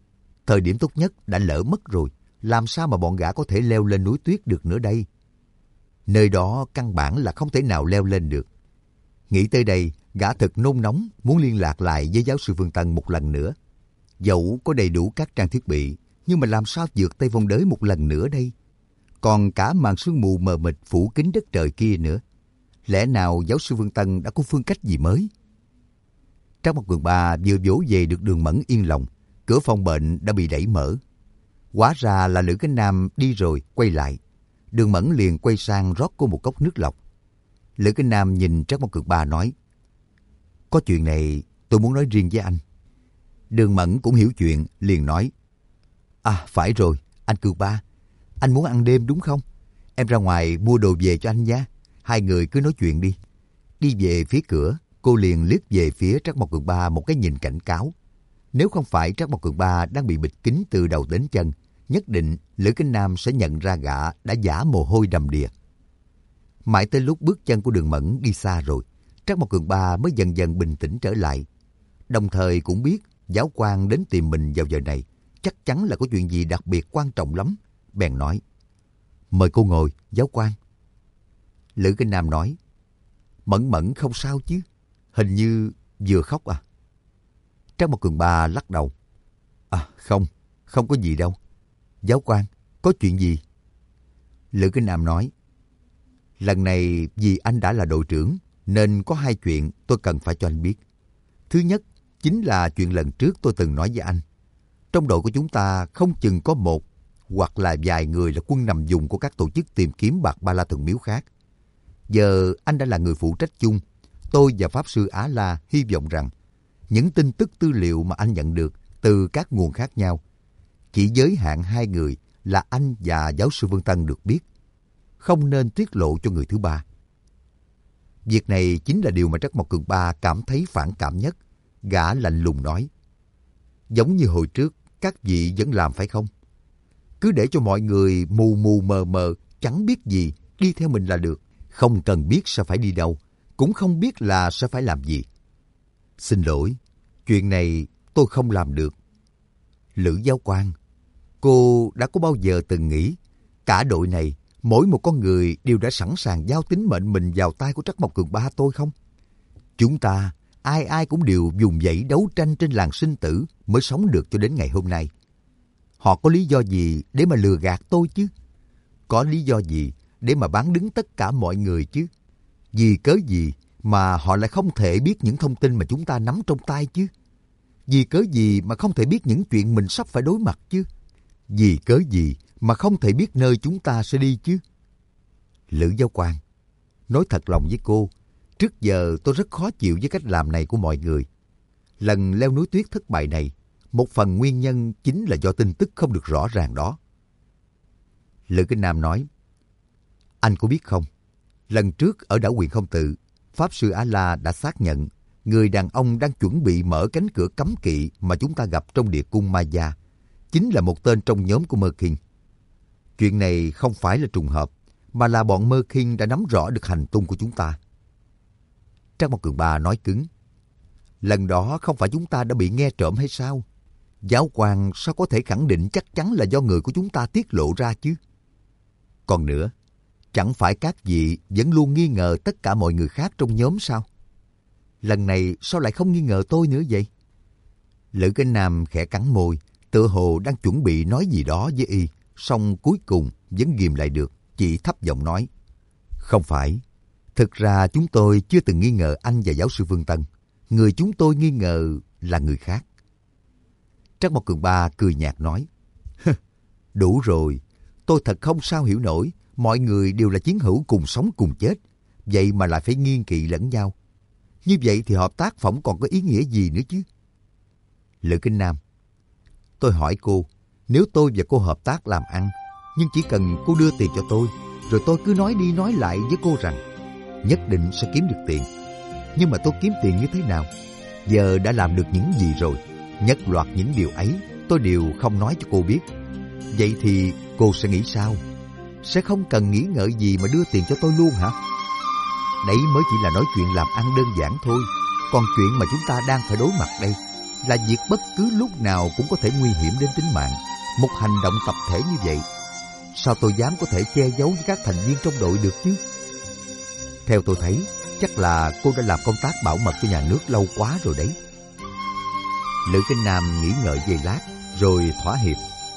Thời điểm tốt nhất đã lỡ mất rồi, làm sao mà bọn gã có thể leo lên núi tuyết được nữa đây? Nơi đó căn bản là không thể nào leo lên được. Nghĩ tới đây, gã thật nôn nóng muốn liên lạc lại với giáo sư Phương Tân một lần nữa. Dẫu có đầy đủ các trang thiết bị, nhưng mà làm sao vượt Tây Vong Đới một lần nữa đây? Còn cả màn sương mù mờ mịt phủ kín đất trời kia nữa. Lẽ nào giáo sư Phương Tân đã có phương cách gì mới? Trác Mộc Cường Ba vừa vỗ về được Đường Mẫn yên lòng, cửa phòng bệnh đã bị đẩy mở. Hóa ra là Lữ Cánh Nam đi rồi quay lại. Đường Mẫn liền quay sang rót cô một cốc nước lọc. Lữ Cánh Nam nhìn Trác Mộc Cường Ba nói: có chuyện này tôi muốn nói riêng với anh. Đường Mẫn cũng hiểu chuyện, liền nói: à, phải rồi, anh Cường Ba, anh muốn ăn đêm đúng không? Em ra ngoài mua đồ về cho anh nha. Hai người cứ nói chuyện đi. Đi về phía cửa, cô liền liếc về phía Trác Mộc Cường Ba một cái nhìn cảnh cáo. Nếu không phải Trác Mộc Cường Ba đang bị bịt kín từ đầu đến chân, nhất định Lữ Cánh Nam sẽ nhận ra gã đã giả mồ hôi đầm đìa. Mãi tới lúc bước chân của Đường Mẫn đi xa rồi, Trác Mộc Cường Ba mới dần dần bình tĩnh trở lại. Đồng thời cũng biết giáo quan đến tìm mình vào giờ này chắc chắn là có chuyện gì đặc biệt quan trọng lắm. Bèn nói: mời cô ngồi, giáo quan. Lữ Cánh Nam nói: Mẫn Mẫn không sao chứ? Hình như vừa khóc à? Trác Mộc Cường Ba lắc đầu: à không, không có gì đâu. Giáo quan, có chuyện gì? Lữ Cánh Nam nói: lần này vì anh đã là đội trưởng nên có hai chuyện tôi cần phải cho anh biết. Thứ nhất chính là chuyện lần trước tôi từng nói với anh. Trong đội của chúng ta không chừng có một hoặc là vài người là quân nằm vùng của các tổ chức tìm kiếm bạc ba la thần miếu khác. Giờ anh đã là người phụ trách chung. Tôi và Pháp Sư Á La hy vọng rằng những tin tức tư liệu mà anh nhận được từ các nguồn khác nhau chỉ giới hạn hai người là anh và giáo sư Vương Tân được biết, không nên tiết lộ cho người thứ ba. Việc này chính là điều mà Trác Mộc Cường Ba cảm thấy phản cảm nhất. Gã lạnh lùng nói: giống như hồi trước các vị vẫn làm phải không? Cứ để cho mọi người mù mù mờ mờ chẳng biết gì đi theo mình là được, không cần biết sẽ phải đi đâu, cũng không biết là sẽ phải làm gì. Xin lỗi, chuyện này tôi không làm được. Lữ giáo quan, cô đã có bao giờ từng nghĩ cả đội này mỗi một con người đều đã sẵn sàng giao tính mệnh mình vào tay của Trác Mộc Cường Ba tôi không? Chúng ta ai ai cũng đều dùng dãy đấu tranh trên làng sinh tử mới sống được cho đến ngày hôm nay. Họ có lý do gì để mà lừa gạt tôi chứ? Có lý do gì để mà bán đứng tất cả mọi người chứ? Vì cớ gì mà họ lại không thể biết những thông tin mà chúng ta nắm trong tay chứ? Vì cớ gì mà không thể biết những chuyện mình sắp phải đối mặt chứ? Vì cớ gì mà không thể biết nơi chúng ta sẽ đi chứ? Lữ giáo quan, nói thật lòng với cô, trước giờ tôi rất khó chịu với cách làm này của mọi người. Lần leo núi tuyết thất bại này, một phần nguyên nhân chính là do tin tức không được rõ ràng đó. Lữ Cánh Nam nói: anh có biết không, lần trước ở đảo Quyền Không Tự, Pháp Sư Á La đã xác nhận người đàn ông đang chuẩn bị mở cánh cửa cấm kỵ mà chúng ta gặp trong địa cung Maya chính là một tên trong nhóm của Mơ Kinh. Chuyện này không phải là trùng hợp, mà là bọn Mơ Kinh đã nắm rõ được hành tung của chúng ta. Trác Mộc Cường Ba nói cứng: lần đó không phải chúng ta đã bị nghe trộm hay sao? Giáo quan sao có thể khẳng định chắc chắn là do người của chúng ta tiết lộ ra chứ? Còn nữa, chẳng phải các vị vẫn luôn nghi ngờ tất cả mọi người khác trong nhóm sao? Lần này sao lại không nghi ngờ tôi nữa vậy? Lữ Cánh Nam khẽ cắn môi, tựa hồ đang chuẩn bị nói gì đó với y, song cuối cùng vẫn ghìm lại được, chỉ thấp giọng nói: không phải. Thực ra chúng tôi chưa từng nghi ngờ anh và giáo sư Vương Tân. Người chúng tôi nghi ngờ là người khác. Trác Mộc Cường Ba cười nhạt nói: đủ rồi, tôi thật không sao hiểu nổi. Mọi người đều là chiến hữu cùng sống cùng chết, vậy mà lại phải nghiêng kỵ lẫn nhau. Như vậy thì hợp tác phỏng còn có ý nghĩa gì nữa chứ? Lữ Cánh Nam, tôi hỏi cô, nếu tôi và cô hợp tác làm ăn, nhưng chỉ cần cô đưa tiền cho tôi, rồi tôi cứ nói đi nói lại với cô rằng nhất định sẽ kiếm được tiền. Nhưng mà tôi kiếm tiền như thế nào? Giờ đã làm được những gì rồi? Nhất loạt những điều ấy tôi đều không nói cho cô biết. Vậy thì cô sẽ nghĩ sao? Sẽ không cần nghĩ ngợi gì mà đưa tiền cho tôi luôn hả? Đấy mới chỉ là nói chuyện làm ăn đơn giản thôi. Còn chuyện mà chúng ta đang phải đối mặt đây, là việc bất cứ lúc nào cũng có thể nguy hiểm đến tính mạng. Một hành động tập thể như vậy, sao tôi dám có thể che giấu với các thành viên trong đội được chứ? Theo tôi thấy, chắc là cô đã làm công tác bảo mật cho nhà nước lâu quá rồi đấy. Lữ Kinh Nam nghĩ ngợi giây lát, rồi thỏa hiệp.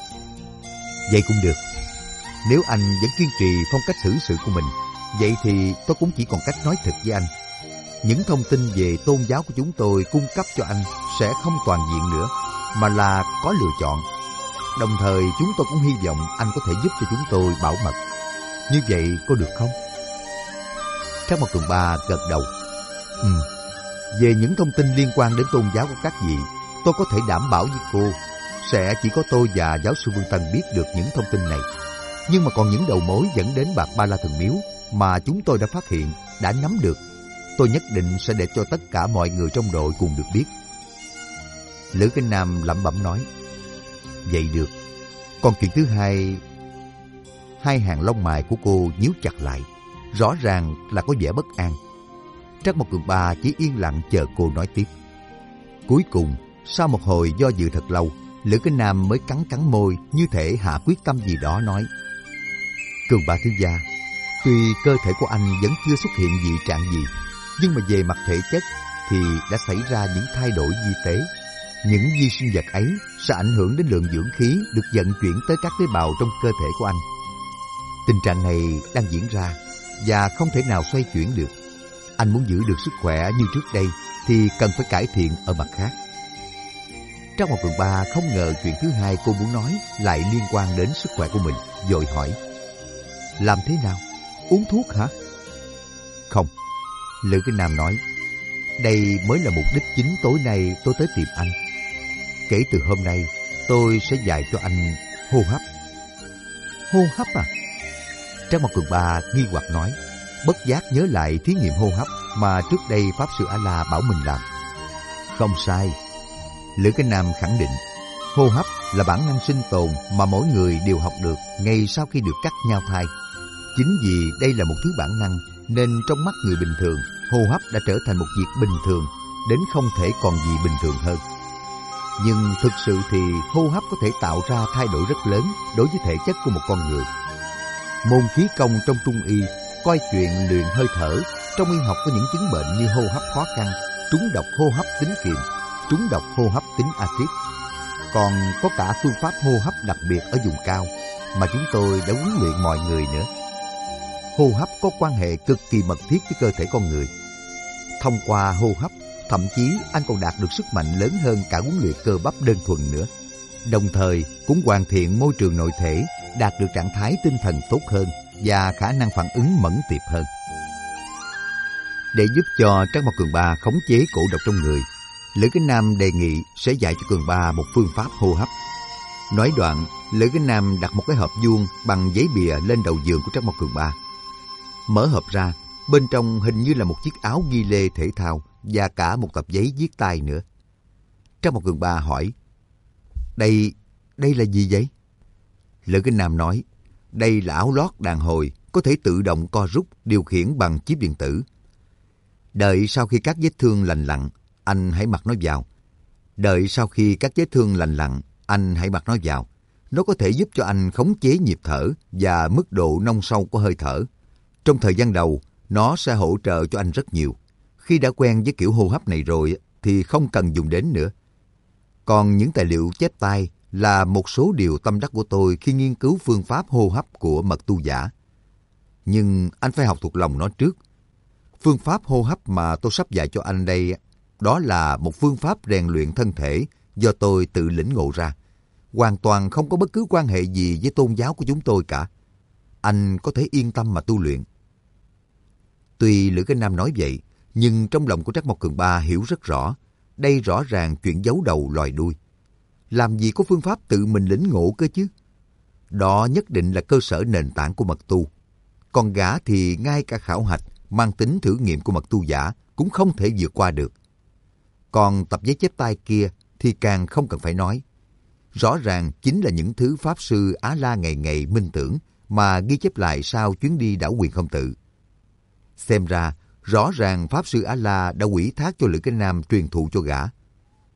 Vậy cũng được. Nếu anh vẫn kiên trì phong cách xử sự của mình, vậy thì tôi cũng chỉ còn cách nói thật với anh. Những thông tin về tôn giáo của chúng tôi cung cấp cho anh sẽ không toàn diện nữa, mà là có lựa chọn. Đồng thời chúng tôi cũng hy vọng anh có thể giúp cho chúng tôi bảo mật. Như vậy có được không? Trác Mộc Cường Ba gật đầu. Về những thông tin liên quan đến tôn giáo của các vị, tôi có thể đảm bảo với cô, sẽ chỉ có tôi và giáo sư Vương Tân biết được những thông tin này. Nhưng mà còn những đầu mối dẫn đến Bạc Ba La Thần Miếu mà chúng tôi đã phát hiện, đã nắm được, tôi nhất định sẽ để cho tất cả mọi người trong đội cùng được biết. Lữ Kinh Nam lẩm bẩm nói. Vậy được. Còn chuyện thứ hai... Hai hàng lông mày của cô nhíu chặt lại, rõ ràng là có vẻ bất an. Trác Mộc Cường Ba chỉ yên lặng chờ cô nói tiếp. Cuối cùng, sau một hồi do dự thật lâu, Lữ Kinh Nam mới cắn cắn môi, như thể hạ quyết tâm gì đó nói. Cường Ba thiếu gia, tuy cơ thể của anh vẫn chưa xuất hiện dị trạng gì, nhưng mà về mặt thể chất thì đã xảy ra những thay đổi vi tế. Những vi sinh vật ấy sẽ ảnh hưởng đến lượng dưỡng khí được vận chuyển tới các tế bào trong cơ thể của anh. Tình trạng này đang diễn ra và không thể nào xoay chuyển được. Anh muốn giữ được sức khỏe như trước đây thì cần phải cải thiện ở mặt khác. Trác Mộc Cường Ba không ngờ chuyện thứ hai cô muốn nói lại liên quan đến sức khỏe của mình, vội hỏi. Làm thế nào? Uống thuốc hả? Không. Lữ Kinh Nam nói. Đây mới là mục đích chính tối nay tôi tới tìm anh. Kể từ hôm nay, tôi sẽ dạy cho anh hô hấp. Hô hấp à? Trác Mộc Cường Ba nghi hoặc nói, bất giác nhớ lại thí nghiệm hô hấp mà trước đây Pháp Sư A-La bảo mình làm. Không sai. Lữ Kinh Nam khẳng định, hô hấp là bản năng sinh tồn mà mỗi người đều học được ngay sau khi được cắt nhau thai. Chính vì đây là một thứ bản năng nên trong mắt người bình thường, hô hấp đã trở thành một việc bình thường, đến không thể còn gì bình thường hơn. Nhưng thực sự thì hô hấp có thể tạo ra thay đổi rất lớn đối với thể chất của một con người. Môn khí công trong Trung y coi chuyện luyện hơi thở. Trong y học có những chứng bệnh như hô hấp khó khăn, trúng độc hô hấp tính kiềm, trúng độc hô hấp tính axit. Còn có cả phương pháp hô hấp đặc biệt ở vùng cao mà chúng tôi đã huấn luyện mọi người nữa. Hô hấp có quan hệ cực kỳ mật thiết với cơ thể con người. Thông qua hô hấp, thậm chí anh còn đạt được sức mạnh lớn hơn cả huấn luyện cơ bắp đơn thuần nữa. Đồng thời cũng hoàn thiện môi trường nội thể, đạt được trạng thái tinh thần tốt hơn và khả năng phản ứng mẫn tiệp hơn. Để giúp cho Trác Mộc Cường Ba khống chế cổ độc trong người, Lữ Kính Nam đề nghị sẽ dạy cho Cường Ba một phương pháp hô hấp. Nói đoạn, Lữ Kính Nam đặt một cái hộp vuông bằng giấy bìa lên đầu giường của Trác Mộc Cường Ba. Mở hộp ra, bên trong hình như là một chiếc áo ghi lê thể thao và cả một tập giấy viết tay nữa. Trác Mộc Cường Ba hỏi, Đây là gì vậy? Lữ Kính Nam nói, đây là áo lót đàn hồi, có thể tự động co rút, điều khiển bằng chip điện tử. Đợi sau khi các vết thương lành lặn, anh hãy mặc nó vào. Nó có thể giúp cho anh khống chế nhịp thở và mức độ nông sâu của hơi thở. Trong thời gian đầu, nó sẽ hỗ trợ cho anh rất nhiều. Khi đã quen với kiểu hô hấp này rồi thì không cần dùng đến nữa. Còn những tài liệu chép tay là một số điều tâm đắc của tôi khi nghiên cứu phương pháp hô hấp của mật tu giả. Nhưng anh phải học thuộc lòng nó trước. Phương pháp hô hấp mà tôi sắp dạy cho anh đây, đó là một phương pháp rèn luyện thân thể do tôi tự lĩnh ngộ ra. Hoàn toàn không có bất cứ quan hệ gì với tôn giáo của chúng tôi cả. Anh có thể yên tâm mà tu luyện. Tuy Lữ Kính Nam nói vậy, nhưng trong lòng của Trác Mộc Cường Ba hiểu rất rõ. Đây rõ ràng chuyện giấu đầu lòi đuôi. Làm gì có phương pháp tự mình lĩnh ngộ cơ chứ? Đó nhất định là cơ sở nền tảng của mật tu. Còn gã thì ngay cả khảo hạch mang tính thử nghiệm của mật tu giả cũng không thể vượt qua được. Còn tập giấy chép tay kia thì càng không cần phải nói. Rõ ràng chính là những thứ Pháp Sư Á-La ngày ngày minh tưởng mà ghi chép lại sau chuyến đi đảo Quyền Không Tự. Xem ra, rõ ràng Pháp Sư Á-La đã ủy thác cho Lữ Kính Nam truyền thụ cho gã.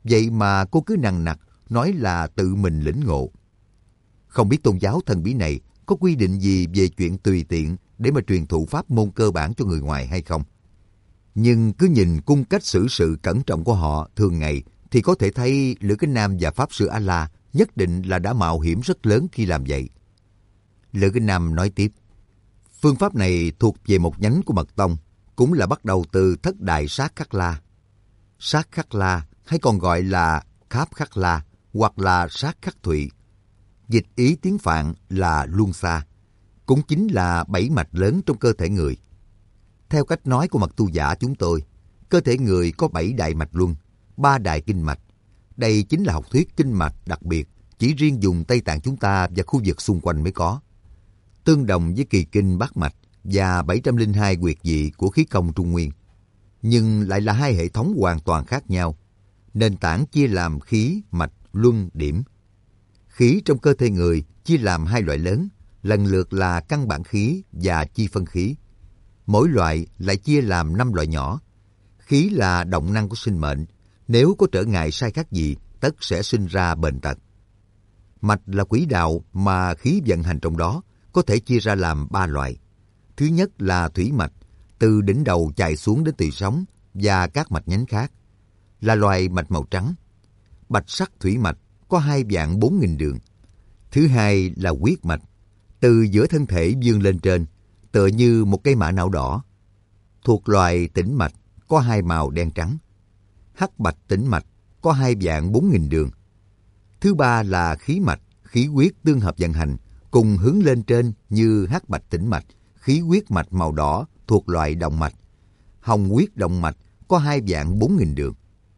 Vậy mà cô cứ nằng nặc nói là tự mình lĩnh ngộ. Không biết tôn giáo thần bí này có quy định gì về chuyện tùy tiện để mà truyền thụ pháp môn cơ bản cho người ngoài hay không? Nhưng cứ nhìn cung cách xử sự cẩn trọng của họ thường ngày thì có thể thấy Lữ Kính Nam và Pháp Sư A-La nhất định là đã mạo hiểm rất lớn khi làm vậy. Lữ Kính Nam nói tiếp, phương pháp này thuộc về một nhánh của Mật Tông, cũng là bắt đầu từ thất đại sát khắc la. Sát khắc la hay còn gọi là kháp khắc la hoặc là sát khắc thụy. Dịch ý tiếng Phạn là luân xa, cũng chính là 7 mạch lớn trong cơ thể người. Theo cách nói của mật tu giả chúng tôi, cơ thể người có 7 đại mạch luân, 3 đại kinh mạch. Đây chính là học thuyết kinh mạch đặc biệt, chỉ riêng vùng Tây Tạng chúng ta và khu vực xung quanh mới có. Tương đồng với kỳ kinh bát mạch và 702 huyệt vị của khí công Trung Nguyên, nhưng lại là hai hệ thống hoàn toàn khác nhau. Nền tảng chia làm khí, mạch, luân, điểm. Khí trong cơ thể người chia làm hai loại lớn, lần lượt là căn bản khí và chi phân khí. Mỗi loại lại chia làm 5 loại nhỏ. Khí là động năng của sinh mệnh, nếu có trở ngại sai khác gì, tất sẽ sinh ra bệnh tật. Mạch là quỹ đạo mà khí vận hành trong đó, có thể chia ra làm 3 loại. Thứ nhất là thủy mạch, từ đỉnh đầu chảy xuống đến tỳ sống và các mạch nhánh khác, là loài mạch màu trắng. Bạch sắc thủy mạch có 2.400.000 đường. Thứ hai là huyết mạch, từ giữa thân thể vươn lên trên, tựa như một cây mã não đỏ. Thuộc loài tĩnh mạch, có 2 màu đen trắng. Hắc bạch tĩnh mạch có 2.400.000 đường. Thứ ba là khí mạch, khí huyết tương hợp vận hành, cùng hướng lên trên như hắc bạch tĩnh mạch, khí huyết mạch màu đỏ thuộc loại động mạch. Hồng huyết động mạch có 2.400.000 đường.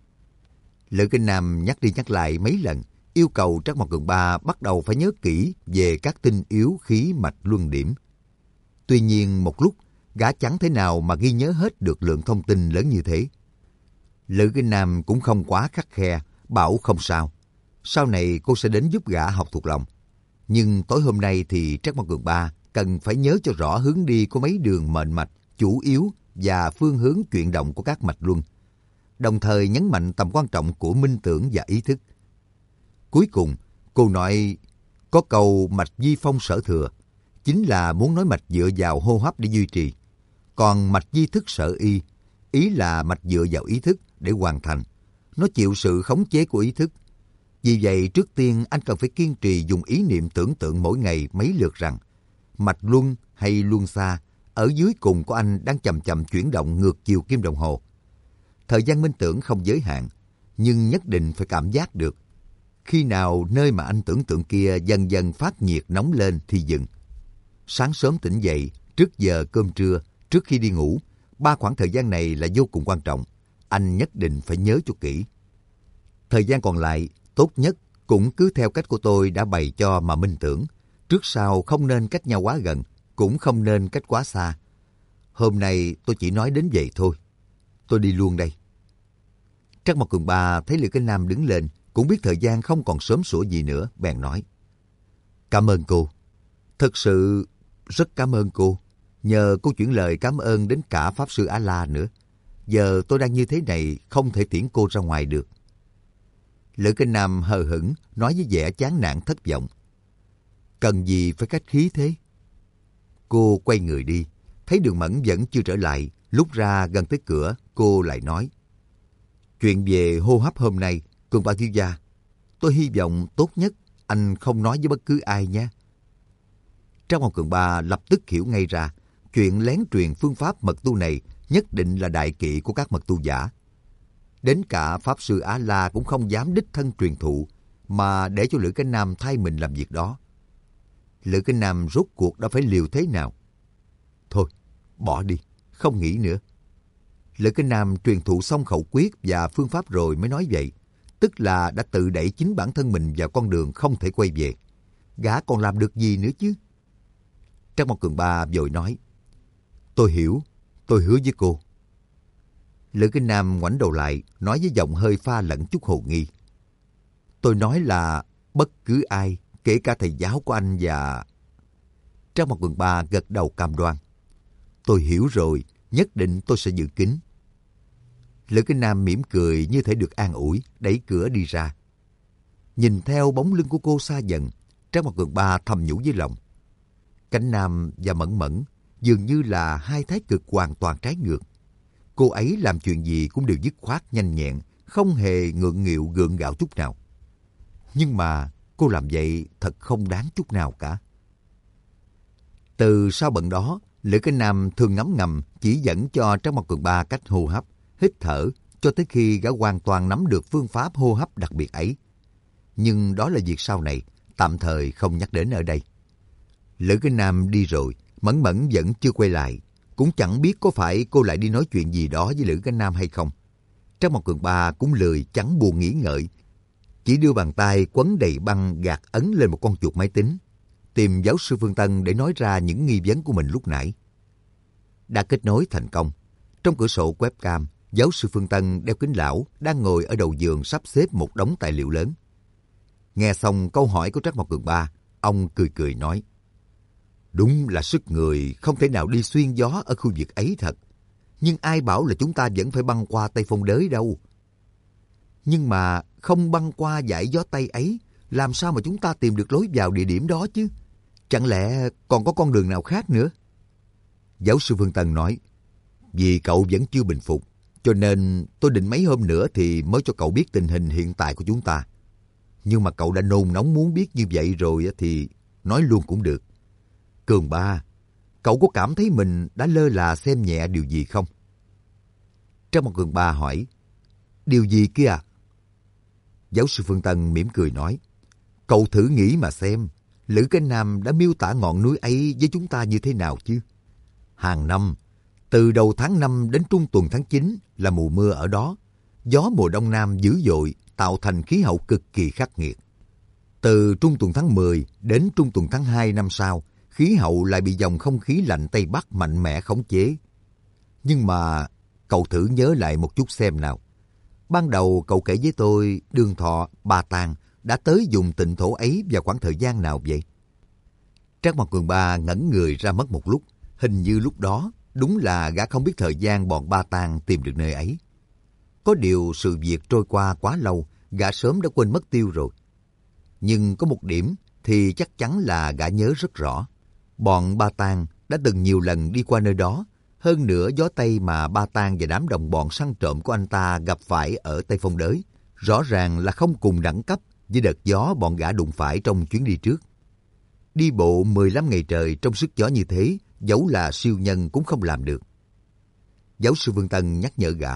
Lữ Kinh Nam nhắc đi nhắc lại mấy lần, yêu cầu Trác Mộc Cường Ba bắt đầu phải nhớ kỹ về các tinh yếu khí mạch luân điểm. Tuy nhiên một lúc, gã chẳng thế nào mà ghi nhớ hết được lượng thông tin lớn như thế. Lữ Kinh Nam cũng không quá khắt khe, bảo không sao. Sau này cô sẽ đến giúp gã học thuộc lòng. Nhưng tối hôm nay thì Trác Mộc Cường Ba cần phải nhớ cho rõ hướng đi của mấy đường mệnh mạch, chủ yếu và phương hướng chuyển động của các mạch luân. Đồng thời nhấn mạnh tầm quan trọng của minh tưởng và ý thức. Cuối cùng, cô nói có câu mạch di phong sở thừa, chính là muốn nói mạch dựa vào hô hấp để duy trì. Còn mạch di thức sở y, ý là mạch dựa vào ý thức để hoàn thành. Nó chịu sự khống chế của ý thức. Vì vậy, trước tiên anh cần phải kiên trì dùng ý niệm tưởng tượng mỗi ngày mấy lượt rằng mạch luân hay luân xa ở dưới cùng của anh đang chậm chậm chuyển động ngược chiều kim đồng hồ. Thời gian minh tưởng không giới hạn, nhưng nhất định phải cảm giác được. Khi nào nơi mà anh tưởng tượng kia dần dần phát nhiệt nóng lên thì dừng. Sáng sớm tỉnh dậy, trước giờ cơm trưa, trước khi đi ngủ, 3 khoảng thời gian này là vô cùng quan trọng. Anh nhất định phải nhớ cho kỹ. Thời gian còn lại, tốt nhất cũng cứ theo cách của tôi đã bày cho mà minh tưởng. Trước sau không nên cách nhau quá gần, cũng không nên cách quá xa. Hôm nay tôi chỉ nói đến vậy thôi. Tôi đi luôn đây. Trác Mộc Cường Ba thấy Lữ Kinh Nam đứng lên, cũng biết thời gian không còn sớm sủa gì nữa, bèn nói. Cảm ơn cô. Thật sự rất cảm ơn cô. Nhờ cô chuyển lời cảm ơn đến cả Pháp Sư A-La nữa. Giờ tôi đang như thế này, không thể tiễn cô ra ngoài được. Lữ Kinh Nam hờ hững, nói với vẻ chán nản thất vọng. Cần gì phải khách khí thế? Cô quay người đi, thấy Đường Mẫn vẫn chưa trở lại. Lúc ra gần tới cửa, cô lại nói. Chuyện về hô hấp hôm nay, Cường Ba thiếu gia, tôi hy vọng tốt nhất anh không nói với bất cứ ai nhé. Trác Mộc Cường Ba lập tức hiểu ngay ra, chuyện lén truyền phương pháp mật tu này nhất định là đại kỵ của các mật tu giả. Đến cả Pháp Sư A-La cũng không dám đích thân truyền thụ, mà để cho Lữ Kinh Nam thay mình làm việc đó. Lữ Kinh Nam rốt cuộc đã phải liều thế nào? Thôi, bỏ đi, không nghĩ nữa. Lữ Kinh Nam truyền thụ xong khẩu quyết và phương pháp rồi mới nói vậy, tức là đã tự đẩy chính bản thân mình vào con đường không thể quay về. Gã còn làm được gì nữa chứ? Trác Mộc Cường Ba vội nói. Tôi hiểu, tôi hứa với cô. Lữ Kinh Nam ngoảnh đầu lại, nói với giọng hơi pha lẫn chút hồ nghi. Tôi nói là bất cứ ai, kể cả thầy giáo của anh và... Trác Mộc Cường Ba gật đầu cam đoan. Tôi hiểu rồi, nhất định tôi sẽ giữ kín. Lữ Kinh Nam mỉm cười như thể được an ủi, đẩy cửa đi ra. Nhìn theo bóng lưng của cô xa dần, Trác Mộc Cường Ba thầm nhủ với lòng. Cảnh Nam và Mẫn Mẫn dường như là hai thái cực hoàn toàn trái ngược. Cô ấy làm chuyện gì cũng đều dứt khoát nhanh nhẹn, không hề ngượng nghịu gượng gạo chút nào. Nhưng mà cô làm vậy thật không đáng chút nào cả. Từ sau bận đó, Lữ Kinh Nam thường ngấm ngầm chỉ dẫn cho Trác Mộc Cường Ba cách hô hấp, hít thở cho tới khi gã hoàn toàn nắm được phương pháp hô hấp đặc biệt ấy. Nhưng đó là việc sau này, tạm thời không nhắc đến ở đây. Lữ Kinh Nam đi rồi, Mẫn Mẫn vẫn chưa quay lại, cũng chẳng biết có phải cô lại đi nói chuyện gì đó với Lữ Kinh Nam hay không. Trác Mộc Cường Ba cũng lười chẳng buồn nghĩ ngợi, chỉ đưa bàn tay quấn đầy băng gạt ấn lên một con chuột máy tính, tìm giáo sư Phương Tân để nói ra những nghi vấn của mình lúc nãy. Đã kết nối thành công. Trong cửa sổ webcam, giáo sư Phương Tân đeo kính lão đang ngồi ở đầu giường sắp xếp một đống tài liệu lớn. Nghe xong câu hỏi của Trác Mộc Cường Ba, ông cười cười nói: Đúng là sức người không thể nào đi xuyên gió ở khu vực ấy thật. Nhưng ai bảo là chúng ta vẫn phải băng qua Tây Phong Đới đâu. Nhưng mà không băng qua dải gió Tây ấy, làm sao mà chúng ta tìm được lối vào địa điểm đó chứ? Chẳng lẽ còn có con đường nào khác nữa? Giáo sư Phương Tân nói: Vì cậu vẫn chưa bình phục, cho nên tôi định mấy hôm nữa thì mới cho cậu biết tình hình hiện tại của chúng ta. Nhưng mà cậu đã nôn nóng muốn biết như vậy rồi thì nói luôn cũng được. Cường Ba, cậu có cảm thấy mình đã lơ là xem nhẹ điều gì không? Trác Mộc Cường Ba hỏi: Điều gì kia à? Giáo sư Phương Tân mỉm cười nói: Cậu thử nghĩ mà xem, Lữ Kinh Nam đã miêu tả ngọn núi ấy với chúng ta như thế nào chứ? Hàng năm, từ đầu tháng 5 đến trung tuần tháng 9 là mùa mưa ở đó. Gió mùa đông nam dữ dội tạo thành khí hậu cực kỳ khắc nghiệt. Từ trung tuần tháng 10 đến trung tuần tháng 2 năm sau, khí hậu lại bị dòng không khí lạnh Tây Bắc mạnh mẽ khống chế. Nhưng mà cậu thử nhớ lại một chút xem nào. Ban đầu cậu kể với tôi Đường Thọ, Ba Tàng đã tới vùng tịnh thổ ấy vào khoảng thời gian nào vậy? Trác Mộc Cường Ba ngẩn người ra mất một lúc. Hình như lúc đó đúng là gã không biết thời gian bọn Ba Tàng tìm được nơi ấy. Có điều sự việc trôi qua quá lâu, gã sớm đã quên mất tiêu rồi. Nhưng có một điểm thì chắc chắn là gã nhớ rất rõ. Bọn Ba Tàng đã từng nhiều lần đi qua nơi đó. Hơn nữa gió Tây mà Ba Tàng và đám đồng bọn săn trộm của anh ta gặp phải ở Tây Phong Đới rõ ràng là không cùng đẳng cấp với đợt gió bọn gã đụng phải trong chuyến đi trước. Đi bộ 15 ngày trời trong sức gió như thế, dẫu là siêu nhân cũng không làm được. Giáo sư Vương Tân nhắc nhở gã: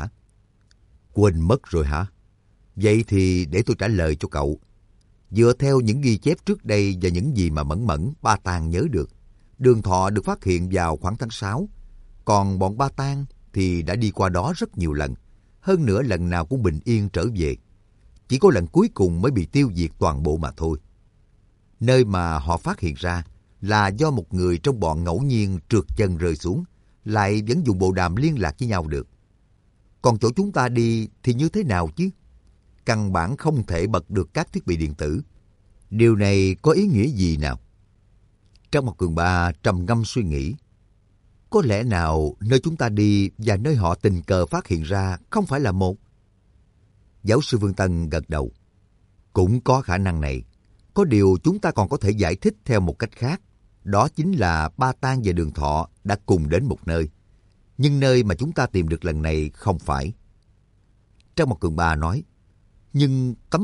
Quên mất rồi hả? Vậy thì để tôi trả lời cho cậu. Dựa theo những ghi chép trước đây và những gì mà Mẫn Mẫn, Ba Tàng nhớ được, Đường Thọ được phát hiện vào khoảng tháng 6. Còn bọn Ba Tàng thì đã đi qua đó rất nhiều lần. Hơn nữa lần nào cũng bình yên trở về. Chỉ có lần cuối cùng mới bị tiêu diệt toàn bộ mà thôi. Nơi mà họ phát hiện ra là do một người trong bọn ngẫu nhiên trượt chân rơi xuống, lại vẫn dùng bộ đàm liên lạc với nhau được. Còn chỗ chúng ta đi thì như thế nào chứ? Căn bản không thể bật được các thiết bị điện tử. Điều này có ý nghĩa gì nào? Trác Mộc Cường Ba trầm ngâm suy nghĩ. Có lẽ nào nơi chúng ta đi và nơi họ tình cờ phát hiện ra không phải là một? Giáo sư Vương Tân gật đầu. Cũng có khả năng này. Có điều chúng ta còn có thể giải thích theo một cách khác. Đó chính là Ba Tàng và Đường Thọ đã cùng đến một nơi. Nhưng nơi mà chúng ta tìm được lần này không phải. Trác Mộc Cường Ba nói: Nhưng tấm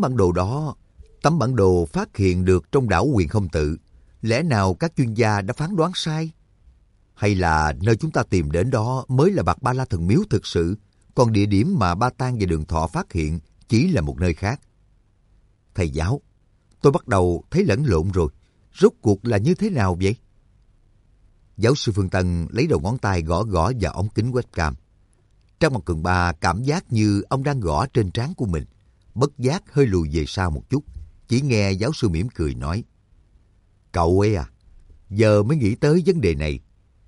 bản đồ phát hiện được trong đảo Huyền Không Tự, lẽ nào các chuyên gia đã phán đoán sai? Hay là nơi chúng ta tìm đến đó mới là Bạt Ba La Thần Miếu thực sự, còn địa điểm mà Ba Tàng và Đường Thọ phát hiện chỉ là một nơi khác? Thầy giáo, tôi bắt đầu thấy lẫn lộn rồi. Rốt cuộc là như thế nào vậy? Giáo sư Phương Tân lấy đầu ngón tay gõ gõ vào ống kính webcam. Trác Mộc Cường Ba cảm giác như ông đang gõ trên trán của mình, bất giác hơi lùi về sau một chút. Chỉ nghe giáo sư mỉm cười nói: Cậu ấy à, giờ mới nghĩ tới vấn đề này.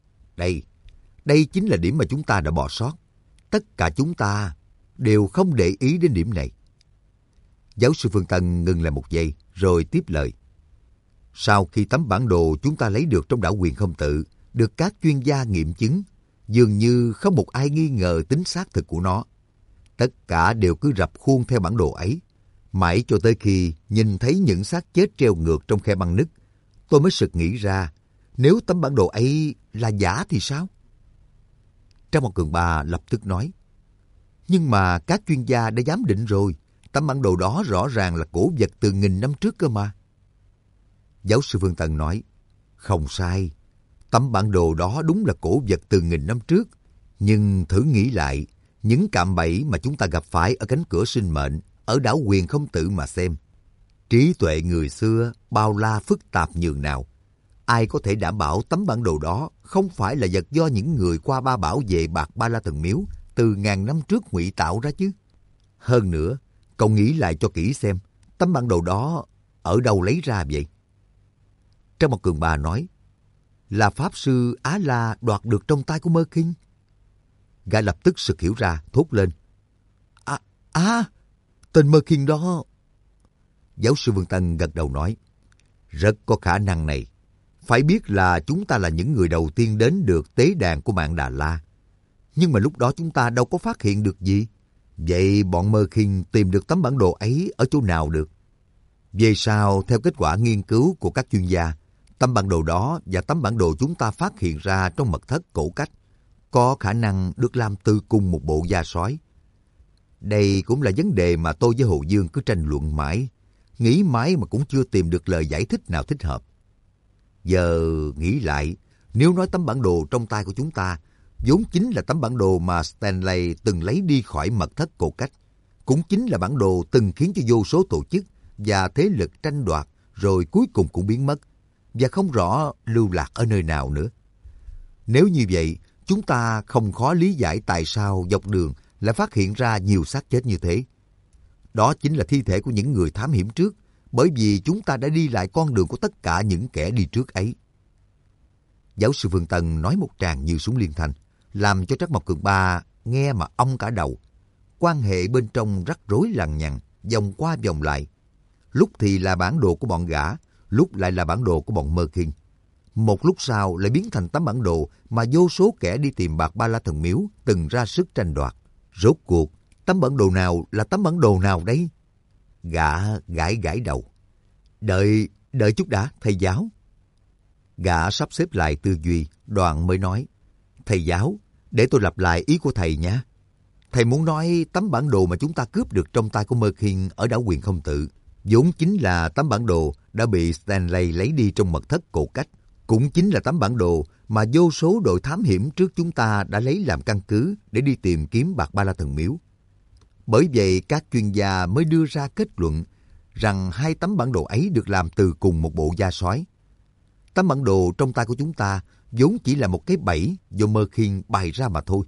Đây chính là điểm mà chúng ta đã bỏ sót. Tất cả chúng ta đều không để ý đến điểm này. Giáo sư Phương Tân ngừng lại một giây rồi tiếp lời: Sau khi tấm bản đồ chúng ta lấy được trong đảo Huyền Không Tự được các chuyên gia nghiệm chứng, dường như không một ai nghi ngờ tính xác thực của nó. Tất cả đều cứ rập khuôn theo bản đồ ấy. Mãi cho tới khi nhìn thấy những xác chết treo ngược trong khe băng nứt, tôi mới sực nghĩ ra, nếu tấm bản đồ ấy là giả thì sao? Trang Một Cường Ba lập tức nói, nhưng mà các chuyên gia đã giám định rồi, tấm bản đồ đó rõ ràng là cổ vật từ nghìn năm trước cơ mà. Giáo sư Phương Tân nói, không sai, tấm bản đồ đó đúng là cổ vật từ nghìn năm trước. Nhưng thử nghĩ lại, những cạm bẫy mà chúng ta gặp phải ở cánh cửa sinh mệnh, ở đảo Huyền Không Tự mà xem. Trí tuệ người xưa bao la phức tạp nhường nào. Ai có thể đảm bảo tấm bản đồ đó không phải là vật do những người qua ba bảo vệ Bạc Ba La Thần Miếu từ ngàn năm trước ngụy tạo ra chứ? Hơn nữa, cậu nghĩ lại cho kỹ xem, tấm bản đồ đó ở đâu lấy ra vậy? Trang Một Cường Ba nói, là Pháp Sư Á La đoạt được trong tay của Mơ Kinh. Gã lập tức sực hiểu ra, thốt lên. Tên Mơ Kinh đó. Giáo sư Vương Tân gật đầu nói, rất có khả năng này. Phải biết là chúng ta là những người đầu tiên đến được tế đàn của Mạn Đà La. Nhưng mà lúc đó chúng ta đâu có phát hiện được gì. Vậy bọn Mơ Kinh tìm được tấm bản đồ ấy ở chỗ nào được? Về sau, theo kết quả nghiên cứu của các chuyên gia, tấm bản đồ đó và tấm bản đồ chúng ta phát hiện ra trong mật thất cổ cách có khả năng được làm từ cùng một bộ da sói. Đây cũng là vấn đề mà tôi với Hồ Dương cứ tranh luận mãi, nghĩ mãi mà cũng chưa tìm được lời giải thích nào thích hợp. Giờ nghĩ lại, nếu nói tấm bản đồ trong tay của chúng ta vốn chính là tấm bản đồ mà Stanley từng lấy đi khỏi mật thất cổ cách, cũng chính là bản đồ từng khiến cho vô số tổ chức và thế lực tranh đoạt rồi cuối cùng cũng biến mất và không rõ lưu lạc ở nơi nào nữa. Nếu như vậy, chúng ta không khó lý giải tại sao dọc đường lại phát hiện ra nhiều xác chết như thế. Đó chính là thi thể của những người thám hiểm trước, bởi vì chúng ta đã đi lại con đường của tất cả những kẻ đi trước ấy. Giáo sư Phương Tân nói một tràng như súng liên thanh, làm cho Trắc Mộc Cường Ba nghe mà ong cả đầu. Quan hệ bên trong rắc rối lằng nhằng, vòng qua vòng lại. Lúc thì là bản đồ của bọn gã, lúc lại là bản đồ của bọn Mơ Kinh. Một lúc sau lại biến thành tấm bản đồ mà vô số kẻ đi tìm Bạc Ba La Thần Miếu từng ra sức tranh đoạt. Rốt cuộc, tấm bản đồ nào là tấm bản đồ nào đấy? Gã gãi gãi đầu. Đợi chút đã, thầy giáo. Gã sắp xếp lại tư duy, đoạn mới nói, thầy giáo, để tôi lặp lại ý của thầy nhé. Thầy muốn nói tấm bản đồ mà chúng ta cướp được trong tay của Mơ Kinh ở đảo Huyền Không Tự vốn chính là tấm bản đồ đã bị Stanley lấy đi trong mật thất cổ cách, cũng chính là tấm bản đồ mà vô số đội thám hiểm trước chúng ta đã lấy làm căn cứ để đi tìm kiếm Bạc Ba La Thần Miếu. Bởi vậy các chuyên gia mới đưa ra kết luận rằng hai tấm bản đồ ấy được làm từ cùng một bộ da sói. Tấm bản đồ trong tay của chúng ta vốn chỉ là một cái bẫy do Mơ Kinh bày ra mà thôi.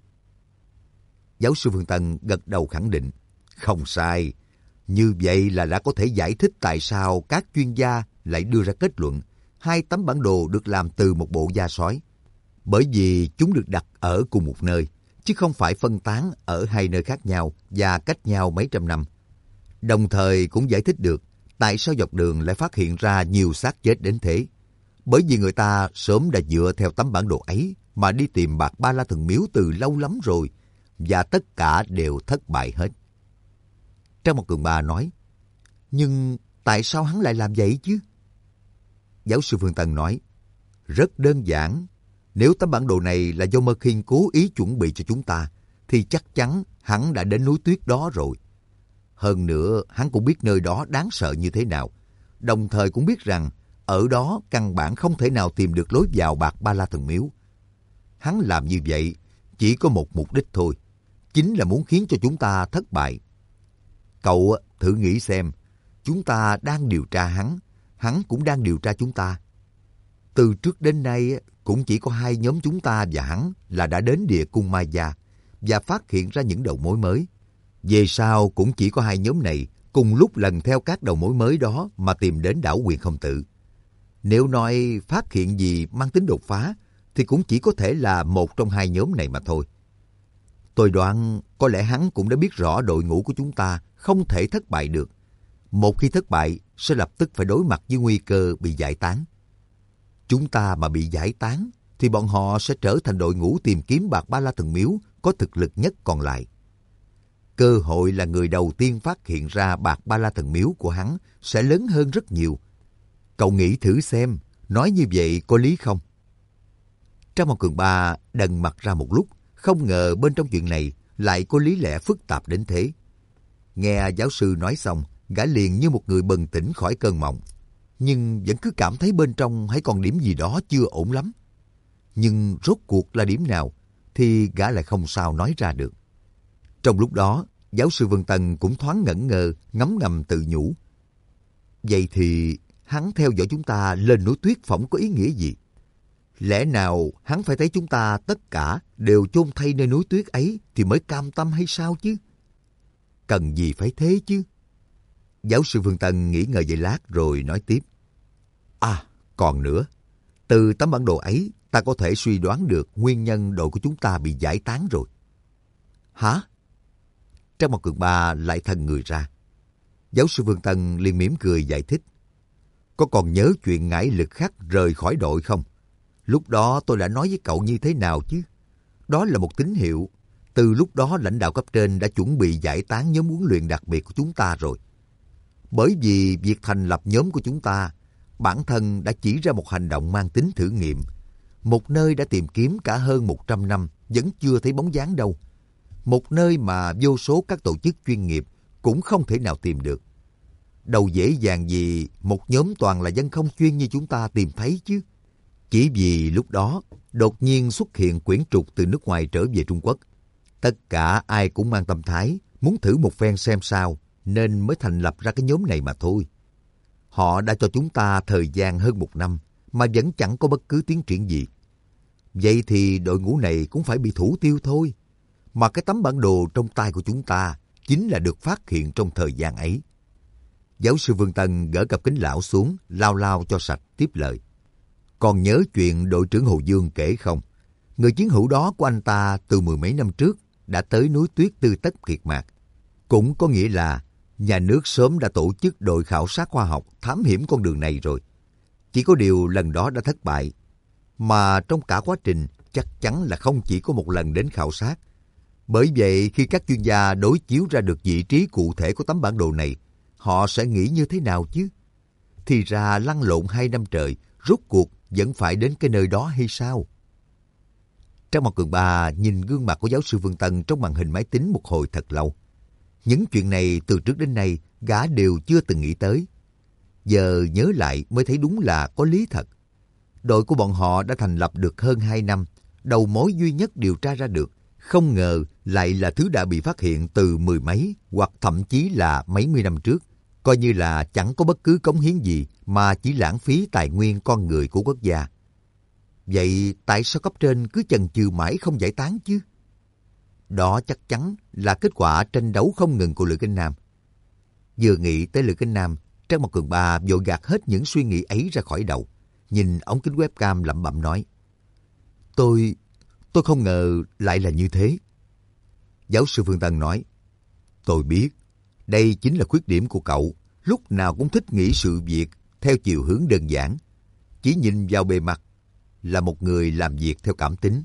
Giáo sư Phương Tân gật đầu khẳng định, không sai. Như vậy là đã có thể giải thích tại sao các chuyên gia lại đưa ra kết luận hai tấm bản đồ được làm từ một bộ da sói. Bởi vì chúng được đặt ở cùng một nơi, chứ không phải phân tán ở hai nơi khác nhau và cách nhau mấy trăm năm. Đồng thời cũng giải thích được tại sao dọc đường lại phát hiện ra nhiều xác chết đến thế. Bởi vì người ta sớm đã dựa theo tấm bản đồ ấy mà đi tìm Bạc Ba La Thần Miếu từ lâu lắm rồi, và tất cả đều thất bại hết. Trang Một Cường Ba nói, nhưng tại sao hắn lại làm vậy chứ? Giáo sư Phương Tân nói, rất đơn giản. Nếu tấm bản đồ này là do Mơ Kinh cố ý chuẩn bị cho chúng ta, thì chắc chắn hắn đã đến núi tuyết đó rồi. Hơn nữa, hắn cũng biết nơi đó đáng sợ như thế nào. Đồng thời cũng biết rằng, ở đó căn bản không thể nào tìm được lối vào Bạc Ba La Thần Miếu. Hắn làm như vậy chỉ có một mục đích thôi, chính là muốn khiến cho chúng ta thất bại. Cậu thử nghĩ xem, chúng ta đang điều tra hắn cũng đang điều tra chúng ta. Từ trước đến nay cũng chỉ có hai nhóm chúng ta và hắn là đã đến địa cung Maya và phát hiện ra những đầu mối mới. Về sau cũng chỉ có hai nhóm này cùng lúc lần theo các đầu mối mới đó mà tìm đến đảo Huyền Không Tự. Nếu nói phát hiện gì mang tính đột phá thì cũng chỉ có thể là một trong hai nhóm này mà thôi. Tôi đoán có lẽ hắn cũng đã biết rõ đội ngũ của chúng ta không thể thất bại được. Một khi thất bại sẽ lập tức phải đối mặt với nguy cơ bị giải tán. Chúng ta mà bị giải tán thì bọn họ sẽ trở thành đội ngũ tìm kiếm Bạc Ba La Thần Miếu có thực lực nhất còn lại. cơ hội là người đầu tiên phát hiện ra bạc Ba La Thần Miếu của hắn sẽ lớn hơn rất nhiều. Cậu nghĩ thử xem, nói như vậy có lý không? Trang Mộc Cường Ba đần mặt ra một lúc, không ngờ bên trong chuyện này lại có lý lẽ phức tạp đến thế. Nghe giáo sư nói xong, gã liền như một người bừng tỉnh khỏi cơn mộng, nhưng vẫn cứ cảm thấy bên trong hay còn điểm gì đó chưa ổn lắm. Nhưng rốt cuộc là điểm nào thì gã lại không sao nói ra được. Trong lúc đó, giáo sư Vân Tân cũng thoáng ngẩn ngơ, ngấm ngầm tự nhủ. Vậy thì hắn theo dõi chúng ta lên núi Tuyết Phỏng có ý nghĩa gì? Lẽ nào hắn phải thấy chúng ta tất cả đều chôn thay nơi núi tuyết ấy thì mới cam tâm hay sao chứ? Cần gì phải thế chứ? Giáo sư Vương Tân nghĩ ngợi vài lát rồi nói tiếp. À, còn nữa. Từ tấm bản đồ ấy, ta có thể suy đoán được nguyên nhân đội của chúng ta bị giải tán rồi. Hả? Trang Mộc Cường Ba lại thần người ra. Giáo sư Vương Tân liền mỉm cười giải thích. Có còn nhớ chuyện Ngải Lực Khắc rời khỏi đội không? Lúc đó tôi đã nói với cậu như thế nào chứ? Đó là một tín hiệu. Từ lúc đó lãnh đạo cấp trên đã chuẩn bị giải tán nhóm huấn luyện đặc biệt của chúng ta rồi. Bởi vì việc thành lập nhóm của chúng ta, bản thân đã chỉ ra một hành động mang tính thử nghiệm. Một nơi đã tìm kiếm cả hơn 100 năm vẫn chưa thấy bóng dáng đâu. Một nơi mà vô số các tổ chức chuyên nghiệp cũng không thể nào tìm được. Đâu dễ dàng gì một nhóm toàn là dân không chuyên như chúng ta tìm thấy chứ. Chỉ vì lúc đó đột nhiên xuất hiện quyển trục từ nước ngoài trở về Trung Quốc. Tất cả ai cũng mang tâm thái muốn thử một phen xem sao nên mới thành lập ra cái nhóm này mà thôi. Họ đã cho chúng ta thời gian hơn 1 năm mà vẫn chẳng có bất cứ tiến triển gì. Vậy thì đội ngũ này cũng phải bị thủ tiêu thôi. Mà cái tấm bản đồ trong tay của chúng ta chính là được phát hiện trong thời gian ấy. Giáo sư Vương Tân gỡ cặp kính lão xuống, lao lao cho sạch tiếp lời. Còn nhớ chuyện đội trưởng Hồ Dương kể không? Người chiến hữu đó của anh ta từ 10 mấy năm trước đã tới núi Tuyết Tư Tất Kiệt Mạc. Cũng có nghĩa là nhà nước sớm đã tổ chức đội khảo sát khoa học thám hiểm con đường này rồi. Chỉ có điều lần đó đã thất bại. Mà trong cả quá trình chắc chắn là không chỉ có một lần đến khảo sát. Bởi vậy khi các chuyên gia đối chiếu ra được vị trí cụ thể của tấm bản đồ này, họ sẽ nghĩ như thế nào chứ? Thì ra lăn lộn 2 năm trời, rốt cuộc vẫn phải đến cái nơi đó hay sao? Trang Mộc Cường Ba nhìn gương mặt của giáo sư Vương Tân trong màn hình máy tính một hồi thật lâu. Những chuyện này từ trước đến nay gã đều chưa từng nghĩ tới. Giờ nhớ lại mới thấy đúng là có lý thật. Đội của bọn họ đã thành lập được hơn 2 năm, đầu mối duy nhất điều tra ra được, không ngờ lại là thứ đã bị phát hiện từ 10 mấy hoặc thậm chí là mấy mươi năm trước. Coi như là chẳng có bất cứ cống hiến gì mà chỉ lãng phí tài nguyên con người của quốc gia. Vậy tại sao cấp trên cứ chần chừ mãi không giải tán chứ? Đó chắc chắn là kết quả tranh đấu không ngừng của Lữ Kinh Nam. Vừa nghĩ tới Lữ Kinh Nam, Trang Mộc Cường Ba vội gạt hết những suy nghĩ ấy ra khỏi đầu. Nhìn ống kính webcam lẩm bẩm nói. Tôi không ngờ lại là như thế. Giáo sư Phương Tân nói. Tôi biết, đây chính là khuyết điểm của cậu. Lúc nào cũng thích nghĩ sự việc theo chiều hướng đơn giản. Chỉ nhìn vào bề mặt là một người làm việc theo cảm tính.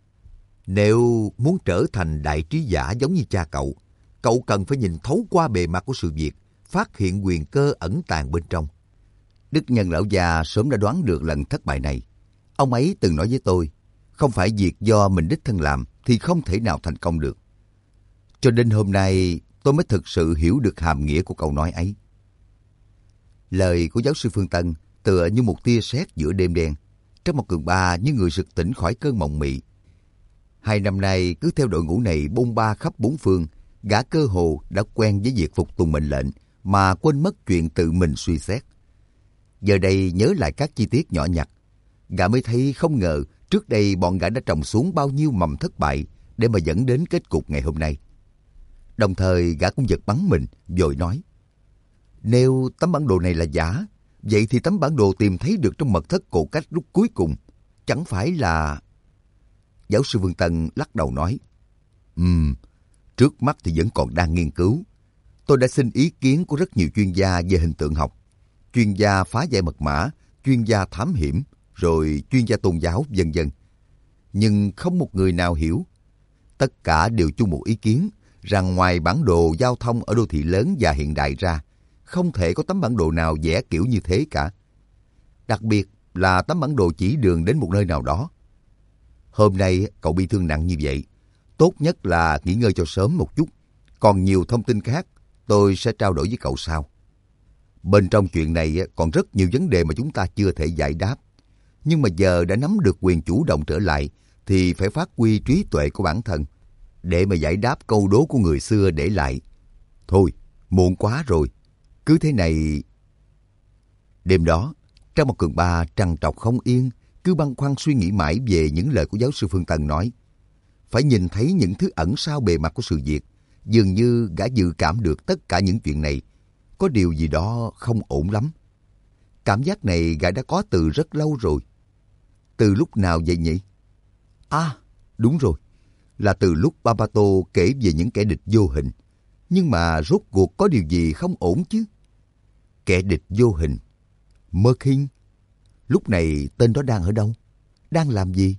Nếu muốn trở thành đại trí giả giống như cha cậu, cậu cần phải nhìn thấu qua bề mặt của sự việc, phát hiện quyền cơ ẩn tàng bên trong. Đức Nhân lão già sớm đã đoán được lần thất bại này. Ông ấy từng nói với tôi, không phải việc do mình đích thân làm thì không thể nào thành công được. Cho đến hôm nay tôi mới thực sự hiểu được hàm nghĩa của câu nói ấy. Lời của giáo sư Phương Tân tựa như một tia sét giữa đêm đen. Trang Mộc Cường Ba như người sực tỉnh khỏi cơn mộng mị. 2 năm nay cứ theo đội ngũ này bôn ba khắp 4 phương, gã cơ hồ đã quen với việc phục tùng mệnh lệnh mà quên mất chuyện tự mình suy xét. Giờ đây nhớ lại các chi tiết nhỏ nhặt, gã mới thấy không ngờ trước đây bọn gã đã trồng xuống bao nhiêu mầm thất bại để mà dẫn đến kết cục ngày hôm nay. Đồng thời gã cũng giật bắn mình, vội nói. Nếu tấm bản đồ này là giả, vậy thì tấm bản đồ tìm thấy được trong mật thất cổ cách lúc cuối cùng, chẳng phải là... Giáo sư Vương Tân lắc đầu nói. Trước mắt thì vẫn còn đang nghiên cứu. Tôi đã xin ý kiến của rất nhiều chuyên gia về hình tượng học, chuyên gia phá giải mật mã, chuyên gia thám hiểm, rồi chuyên gia tôn giáo, vân vân. Nhưng không một người nào hiểu. Tất cả đều chung một ý kiến rằng ngoài bản đồ giao thông ở đô thị lớn và hiện đại ra, không thể có tấm bản đồ nào vẽ kiểu như thế cả. Đặc biệt là tấm bản đồ chỉ đường đến một nơi nào đó. Hôm nay cậu bị thương nặng như vậy, tốt nhất là nghỉ ngơi cho sớm một chút. Còn nhiều thông tin khác tôi sẽ trao đổi với cậu sau. Bên trong chuyện này còn rất nhiều vấn đề mà chúng ta chưa thể giải đáp. Nhưng mà giờ đã nắm được quyền chủ động trở lại thì phải phát huy trí tuệ của bản thân để mà giải đáp câu đố của người xưa để lại. Thôi, muộn quá rồi. Cứ thế này... Đêm đó, Trang Mộc Cường Ba trằn trọc không yên, cứ băn khoăn suy nghĩ mãi về những lời của giáo sư Phương Tân nói. Phải nhìn thấy những thứ ẩn sau bề mặt của sự việc, dường như gã dự cảm được tất cả những chuyện này. Có điều gì đó không ổn lắm. Cảm giác này gã đã có từ rất lâu rồi. Từ lúc nào vậy nhỉ? À, đúng rồi. Là từ lúc Babato kể về những kẻ địch vô hình. Nhưng mà rốt cuộc có điều gì không ổn chứ? Kẻ địch vô hình. Merkin. Lúc này tên đó đang ở đâu? Đang làm gì?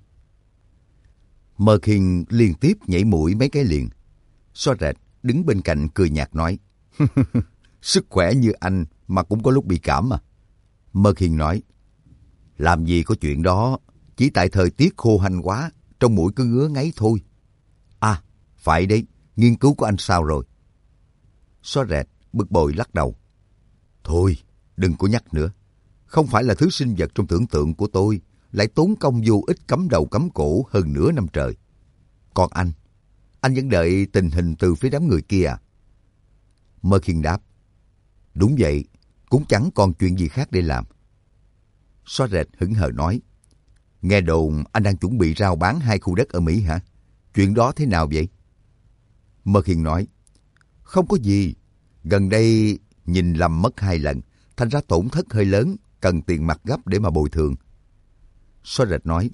Merkin liên tiếp nhảy mũi mấy cái liền. Soret đứng bên cạnh cười nhạt nói. Sức khỏe như anh mà cũng có lúc bị cảm à. Merkin nói. Làm gì có chuyện đó. Chỉ tại thời tiết khô hanh quá, trong mũi cứ ngứa ngáy thôi. À, phải đấy. Nghiên cứu của anh sao rồi? Soret bực bội lắc đầu. Thôi, đừng có nhắc nữa. Không phải là thứ sinh vật trong tưởng tượng của tôi, lại tốn công vô ích cắm đầu cắm cổ hơn nửa năm trời. Còn anh vẫn đợi tình hình từ phía đám người kia à? Merkin đáp. Đúng vậy, cũng chẳng còn chuyện gì khác để làm. Soret hững hờ nói. Nghe đồn anh đang chuẩn bị rao bán 2 khu đất ở Mỹ hả? Chuyện đó thế nào vậy? Merkin nói. Không có gì. Gần đây nhìn lầm mất 2 lần, thành ra tổn thất hơi lớn, cần tiền mặt gấp để mà bồi thường. Soret nói.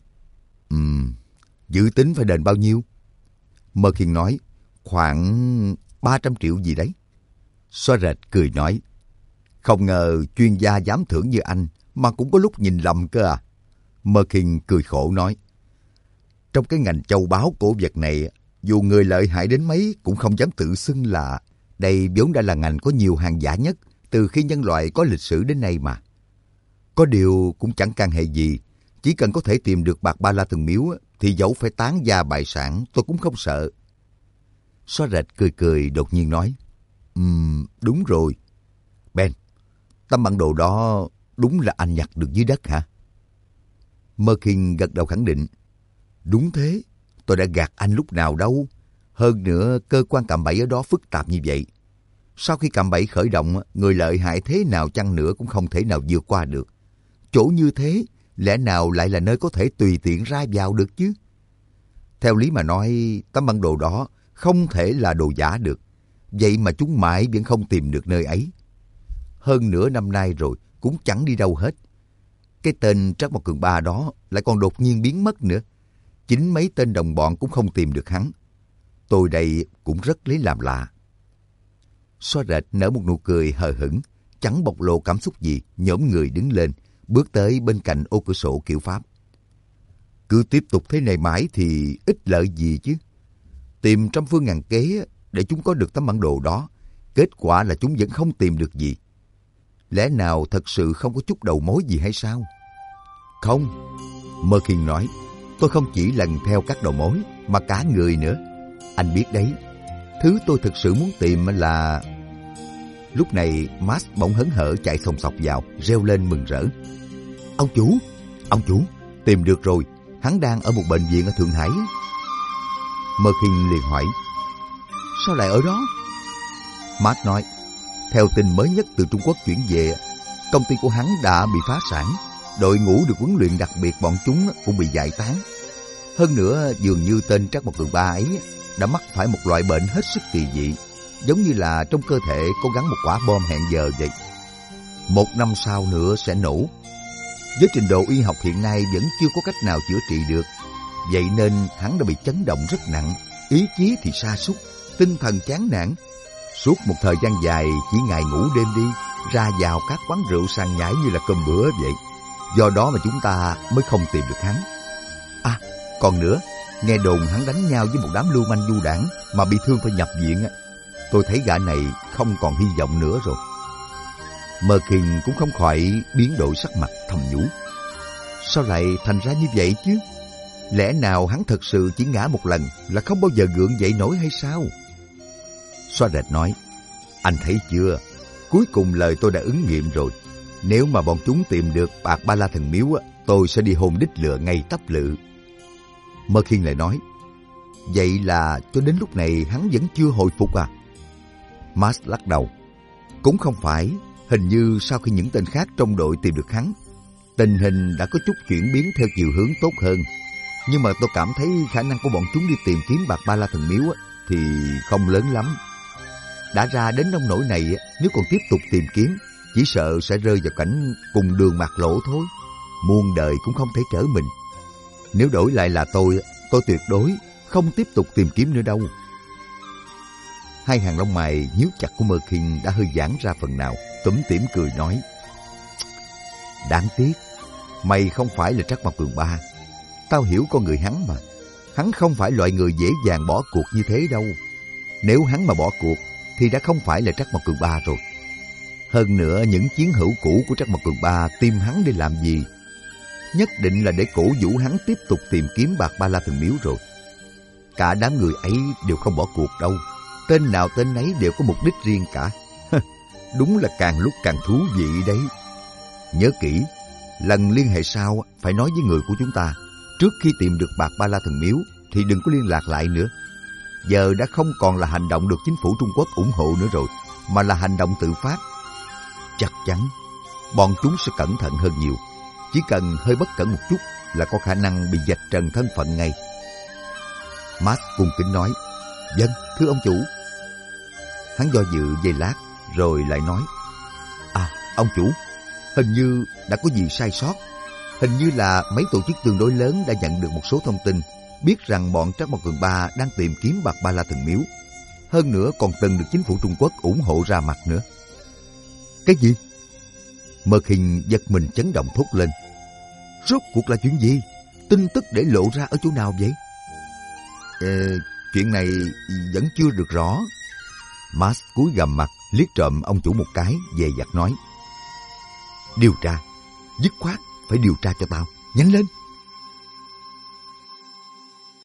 Dự tính phải đền bao nhiêu? Merkin nói. Khoảng 300 triệu gì đấy. Soret cười nói. Không ngờ chuyên gia giám thưởng như anh mà cũng có lúc nhìn lầm cơ à? Merkin cười khổ nói. Trong cái ngành châu báu cổ vật này, dù người lợi hại đến mấy cũng không dám tự xưng là. Đây vốn đã là ngành có nhiều hàng giả nhất từ khi nhân loại có lịch sử đến nay mà. Có điều cũng chẳng can hệ gì. Chỉ cần có thể tìm được bạc ba la từng miếu thì dẫu phải tán gia bại sản tôi cũng không sợ. Soret cười cười đột nhiên nói. Đúng rồi. Ben, tấm bản đồ đó đúng là anh nhặt được dưới đất hả? Merkin gật đầu khẳng định. Đúng thế, tôi đã gạt anh lúc nào đâu. Hơn nữa, cơ quan cạm bẫy ở đó phức tạp như vậy. Sau khi cạm bẫy khởi động, người lợi hại thế nào chăng nữa cũng không thể nào vượt qua được. Chỗ như thế, lẽ nào lại là nơi có thể tùy tiện ra vào được chứ? Theo lý mà nói, tấm bản đồ đó không thể là đồ giả được. Vậy mà chúng mãi vẫn không tìm được nơi ấy. Hơn nửa năm nay rồi, cũng chẳng đi đâu hết. Cái tên Trác Mộc Cường Ba đó lại còn đột nhiên biến mất nữa. Chính mấy tên đồng bọn cũng không tìm được hắn. Tôi đây cũng rất lấy làm lạ. Soret nở một nụ cười hờ hững, chẳng bộc lộ cảm xúc gì, nhổm người đứng lên, bước tới bên cạnh ô cửa sổ kiểu Pháp. Cứ tiếp tục thế này mãi thì ích lợi gì chứ? Tìm trăm phương ngàn kế để chúng có được tấm bản đồ đó, kết quả là chúng vẫn không tìm được gì. Lẽ nào thật sự không có chút đầu mối gì hay sao? Không, Merkin nói, tôi không chỉ lần theo các đầu mối mà cả người nữa. Anh biết đấy, thứ tôi thực sự muốn tìm là... Lúc này Max bỗng hớn hở chạy xồng xọc vào, reo lên mừng rỡ. Ông chủ, tìm được rồi, hắn đang ở một bệnh viện ở Thượng Hải. Merkin liền hỏi, sao lại ở đó? Max nói, theo tin mới nhất từ Trung Quốc chuyển về, công ty của hắn đã bị phá sản, đội ngũ được huấn luyện đặc biệt bọn chúng cũng bị giải tán. Hơn nữa, dường như tên Trác Mộc Cường Ba ấy đã mắc phải một loại bệnh hết sức kỳ dị, giống như là trong cơ thể có gắn một quả bom hẹn giờ vậy. 1 năm sau nữa sẽ nổ. Với trình độ y học hiện nay vẫn chưa có cách nào chữa trị được. Vậy nên hắn đã bị chấn động rất nặng, ý chí thì sa sút, tinh thần chán nản. Suốt một thời gian dài chỉ ngày ngủ đêm đi, ra vào các quán rượu sàn nhảy như là cơm bữa vậy. Do đó mà chúng ta mới không tìm được hắn. À, còn nữa, Nghe đồn hắn đánh nhau với một đám lưu manh du đảng mà bị thương phải nhập viện. Tôi thấy gã này không còn hy vọng nữa rồi. Merkin cũng không khỏi biến đổi sắc mặt, thầm nhủ. Sao lại thành ra như vậy chứ? Lẽ nào hắn thật sự chỉ ngã một lần là không bao giờ gượng dậy nổi hay sao? Xoa Rệt nói, anh thấy chưa? Cuối cùng lời tôi đã ứng nghiệm rồi. Nếu mà bọn chúng tìm được bạc Ba La Thần Miếu, tôi sẽ đi hôn đích lựa ngay tắp lự. Merkin lại nói, vậy là cho đến lúc này hắn vẫn chưa hồi phục à? Max lắc đầu. Cũng không phải, hình như sau khi những tên khác trong đội tìm được hắn, tình hình đã có chút chuyển biến theo chiều hướng tốt hơn. Nhưng mà tôi cảm thấy khả năng của bọn chúng đi tìm kiếm bạc Ba La Thần Miếu thì không lớn lắm. Đã ra đến nông nỗi này, nếu còn tiếp tục tìm kiếm, chỉ sợ sẽ rơi vào cảnh cùng đường mạt lỗ thôi. Muôn đời cũng không thể trở mình. Nếu đổi lại là tôi tuyệt đối không tiếp tục tìm kiếm nữa đâu. Hai hàng lông mày nhíu chặt của Merkin đã hơi giãn ra phần nào, tủm tỉm cười nói, đáng tiếc, mày không phải là Trắc Mộc Cường Ba. Tao hiểu con người hắn mà. Hắn không phải loại người dễ dàng bỏ cuộc như thế đâu. Nếu hắn mà bỏ cuộc thì đã không phải là Trắc Mộc Cường Ba rồi. Hơn nữa, những chiến hữu cũ của Trắc Mộc Cường Ba tìm hắn để làm gì? Nhất định là để cổ vũ hắn tiếp tục tìm kiếm bạc Ba La Thần Miếu rồi. Cả đám người ấy đều không bỏ cuộc đâu. Tên nào tên nấy đều có mục đích riêng cả. Đúng là càng lúc càng thú vị đấy. Nhớ kỹ, lần liên hệ sau phải nói với người của chúng ta. Trước khi tìm được bạc Ba La Thần Miếu thì đừng có liên lạc lại nữa. Giờ đã không còn là hành động được chính phủ Trung Quốc ủng hộ nữa rồi, mà là hành động tự phát. Chắc chắn bọn chúng sẽ cẩn thận hơn nhiều. Chỉ cần hơi bất cẩn một chút là có khả năng bị vạch trần thân phận ngay. Max cung kính nói, vâng, thưa ông chủ. Hắn do dự giây lát rồi lại nói, ông chủ, hình như đã có gì sai sót. Hình như là mấy tổ chức tương đối lớn đã nhận được một số thông tin, biết rằng bọn Trắc Mộc Cường Ba đang tìm kiếm bạc Ba La Thần Miếu. Hơn nữa còn từng được chính phủ Trung Quốc ủng hộ ra mặt nữa. Cái gì? Merkin giật mình chấn động thốt lên. Rốt cuộc là chuyện gì? Tin tức để lộ ra ở chỗ nào vậy? Chuyện này vẫn chưa được rõ. Max cúi gằm mặt liếc trộm ông chủ một cái, dè dặt nói. Điều tra, dứt khoát phải điều tra cho tao, nhanh lên.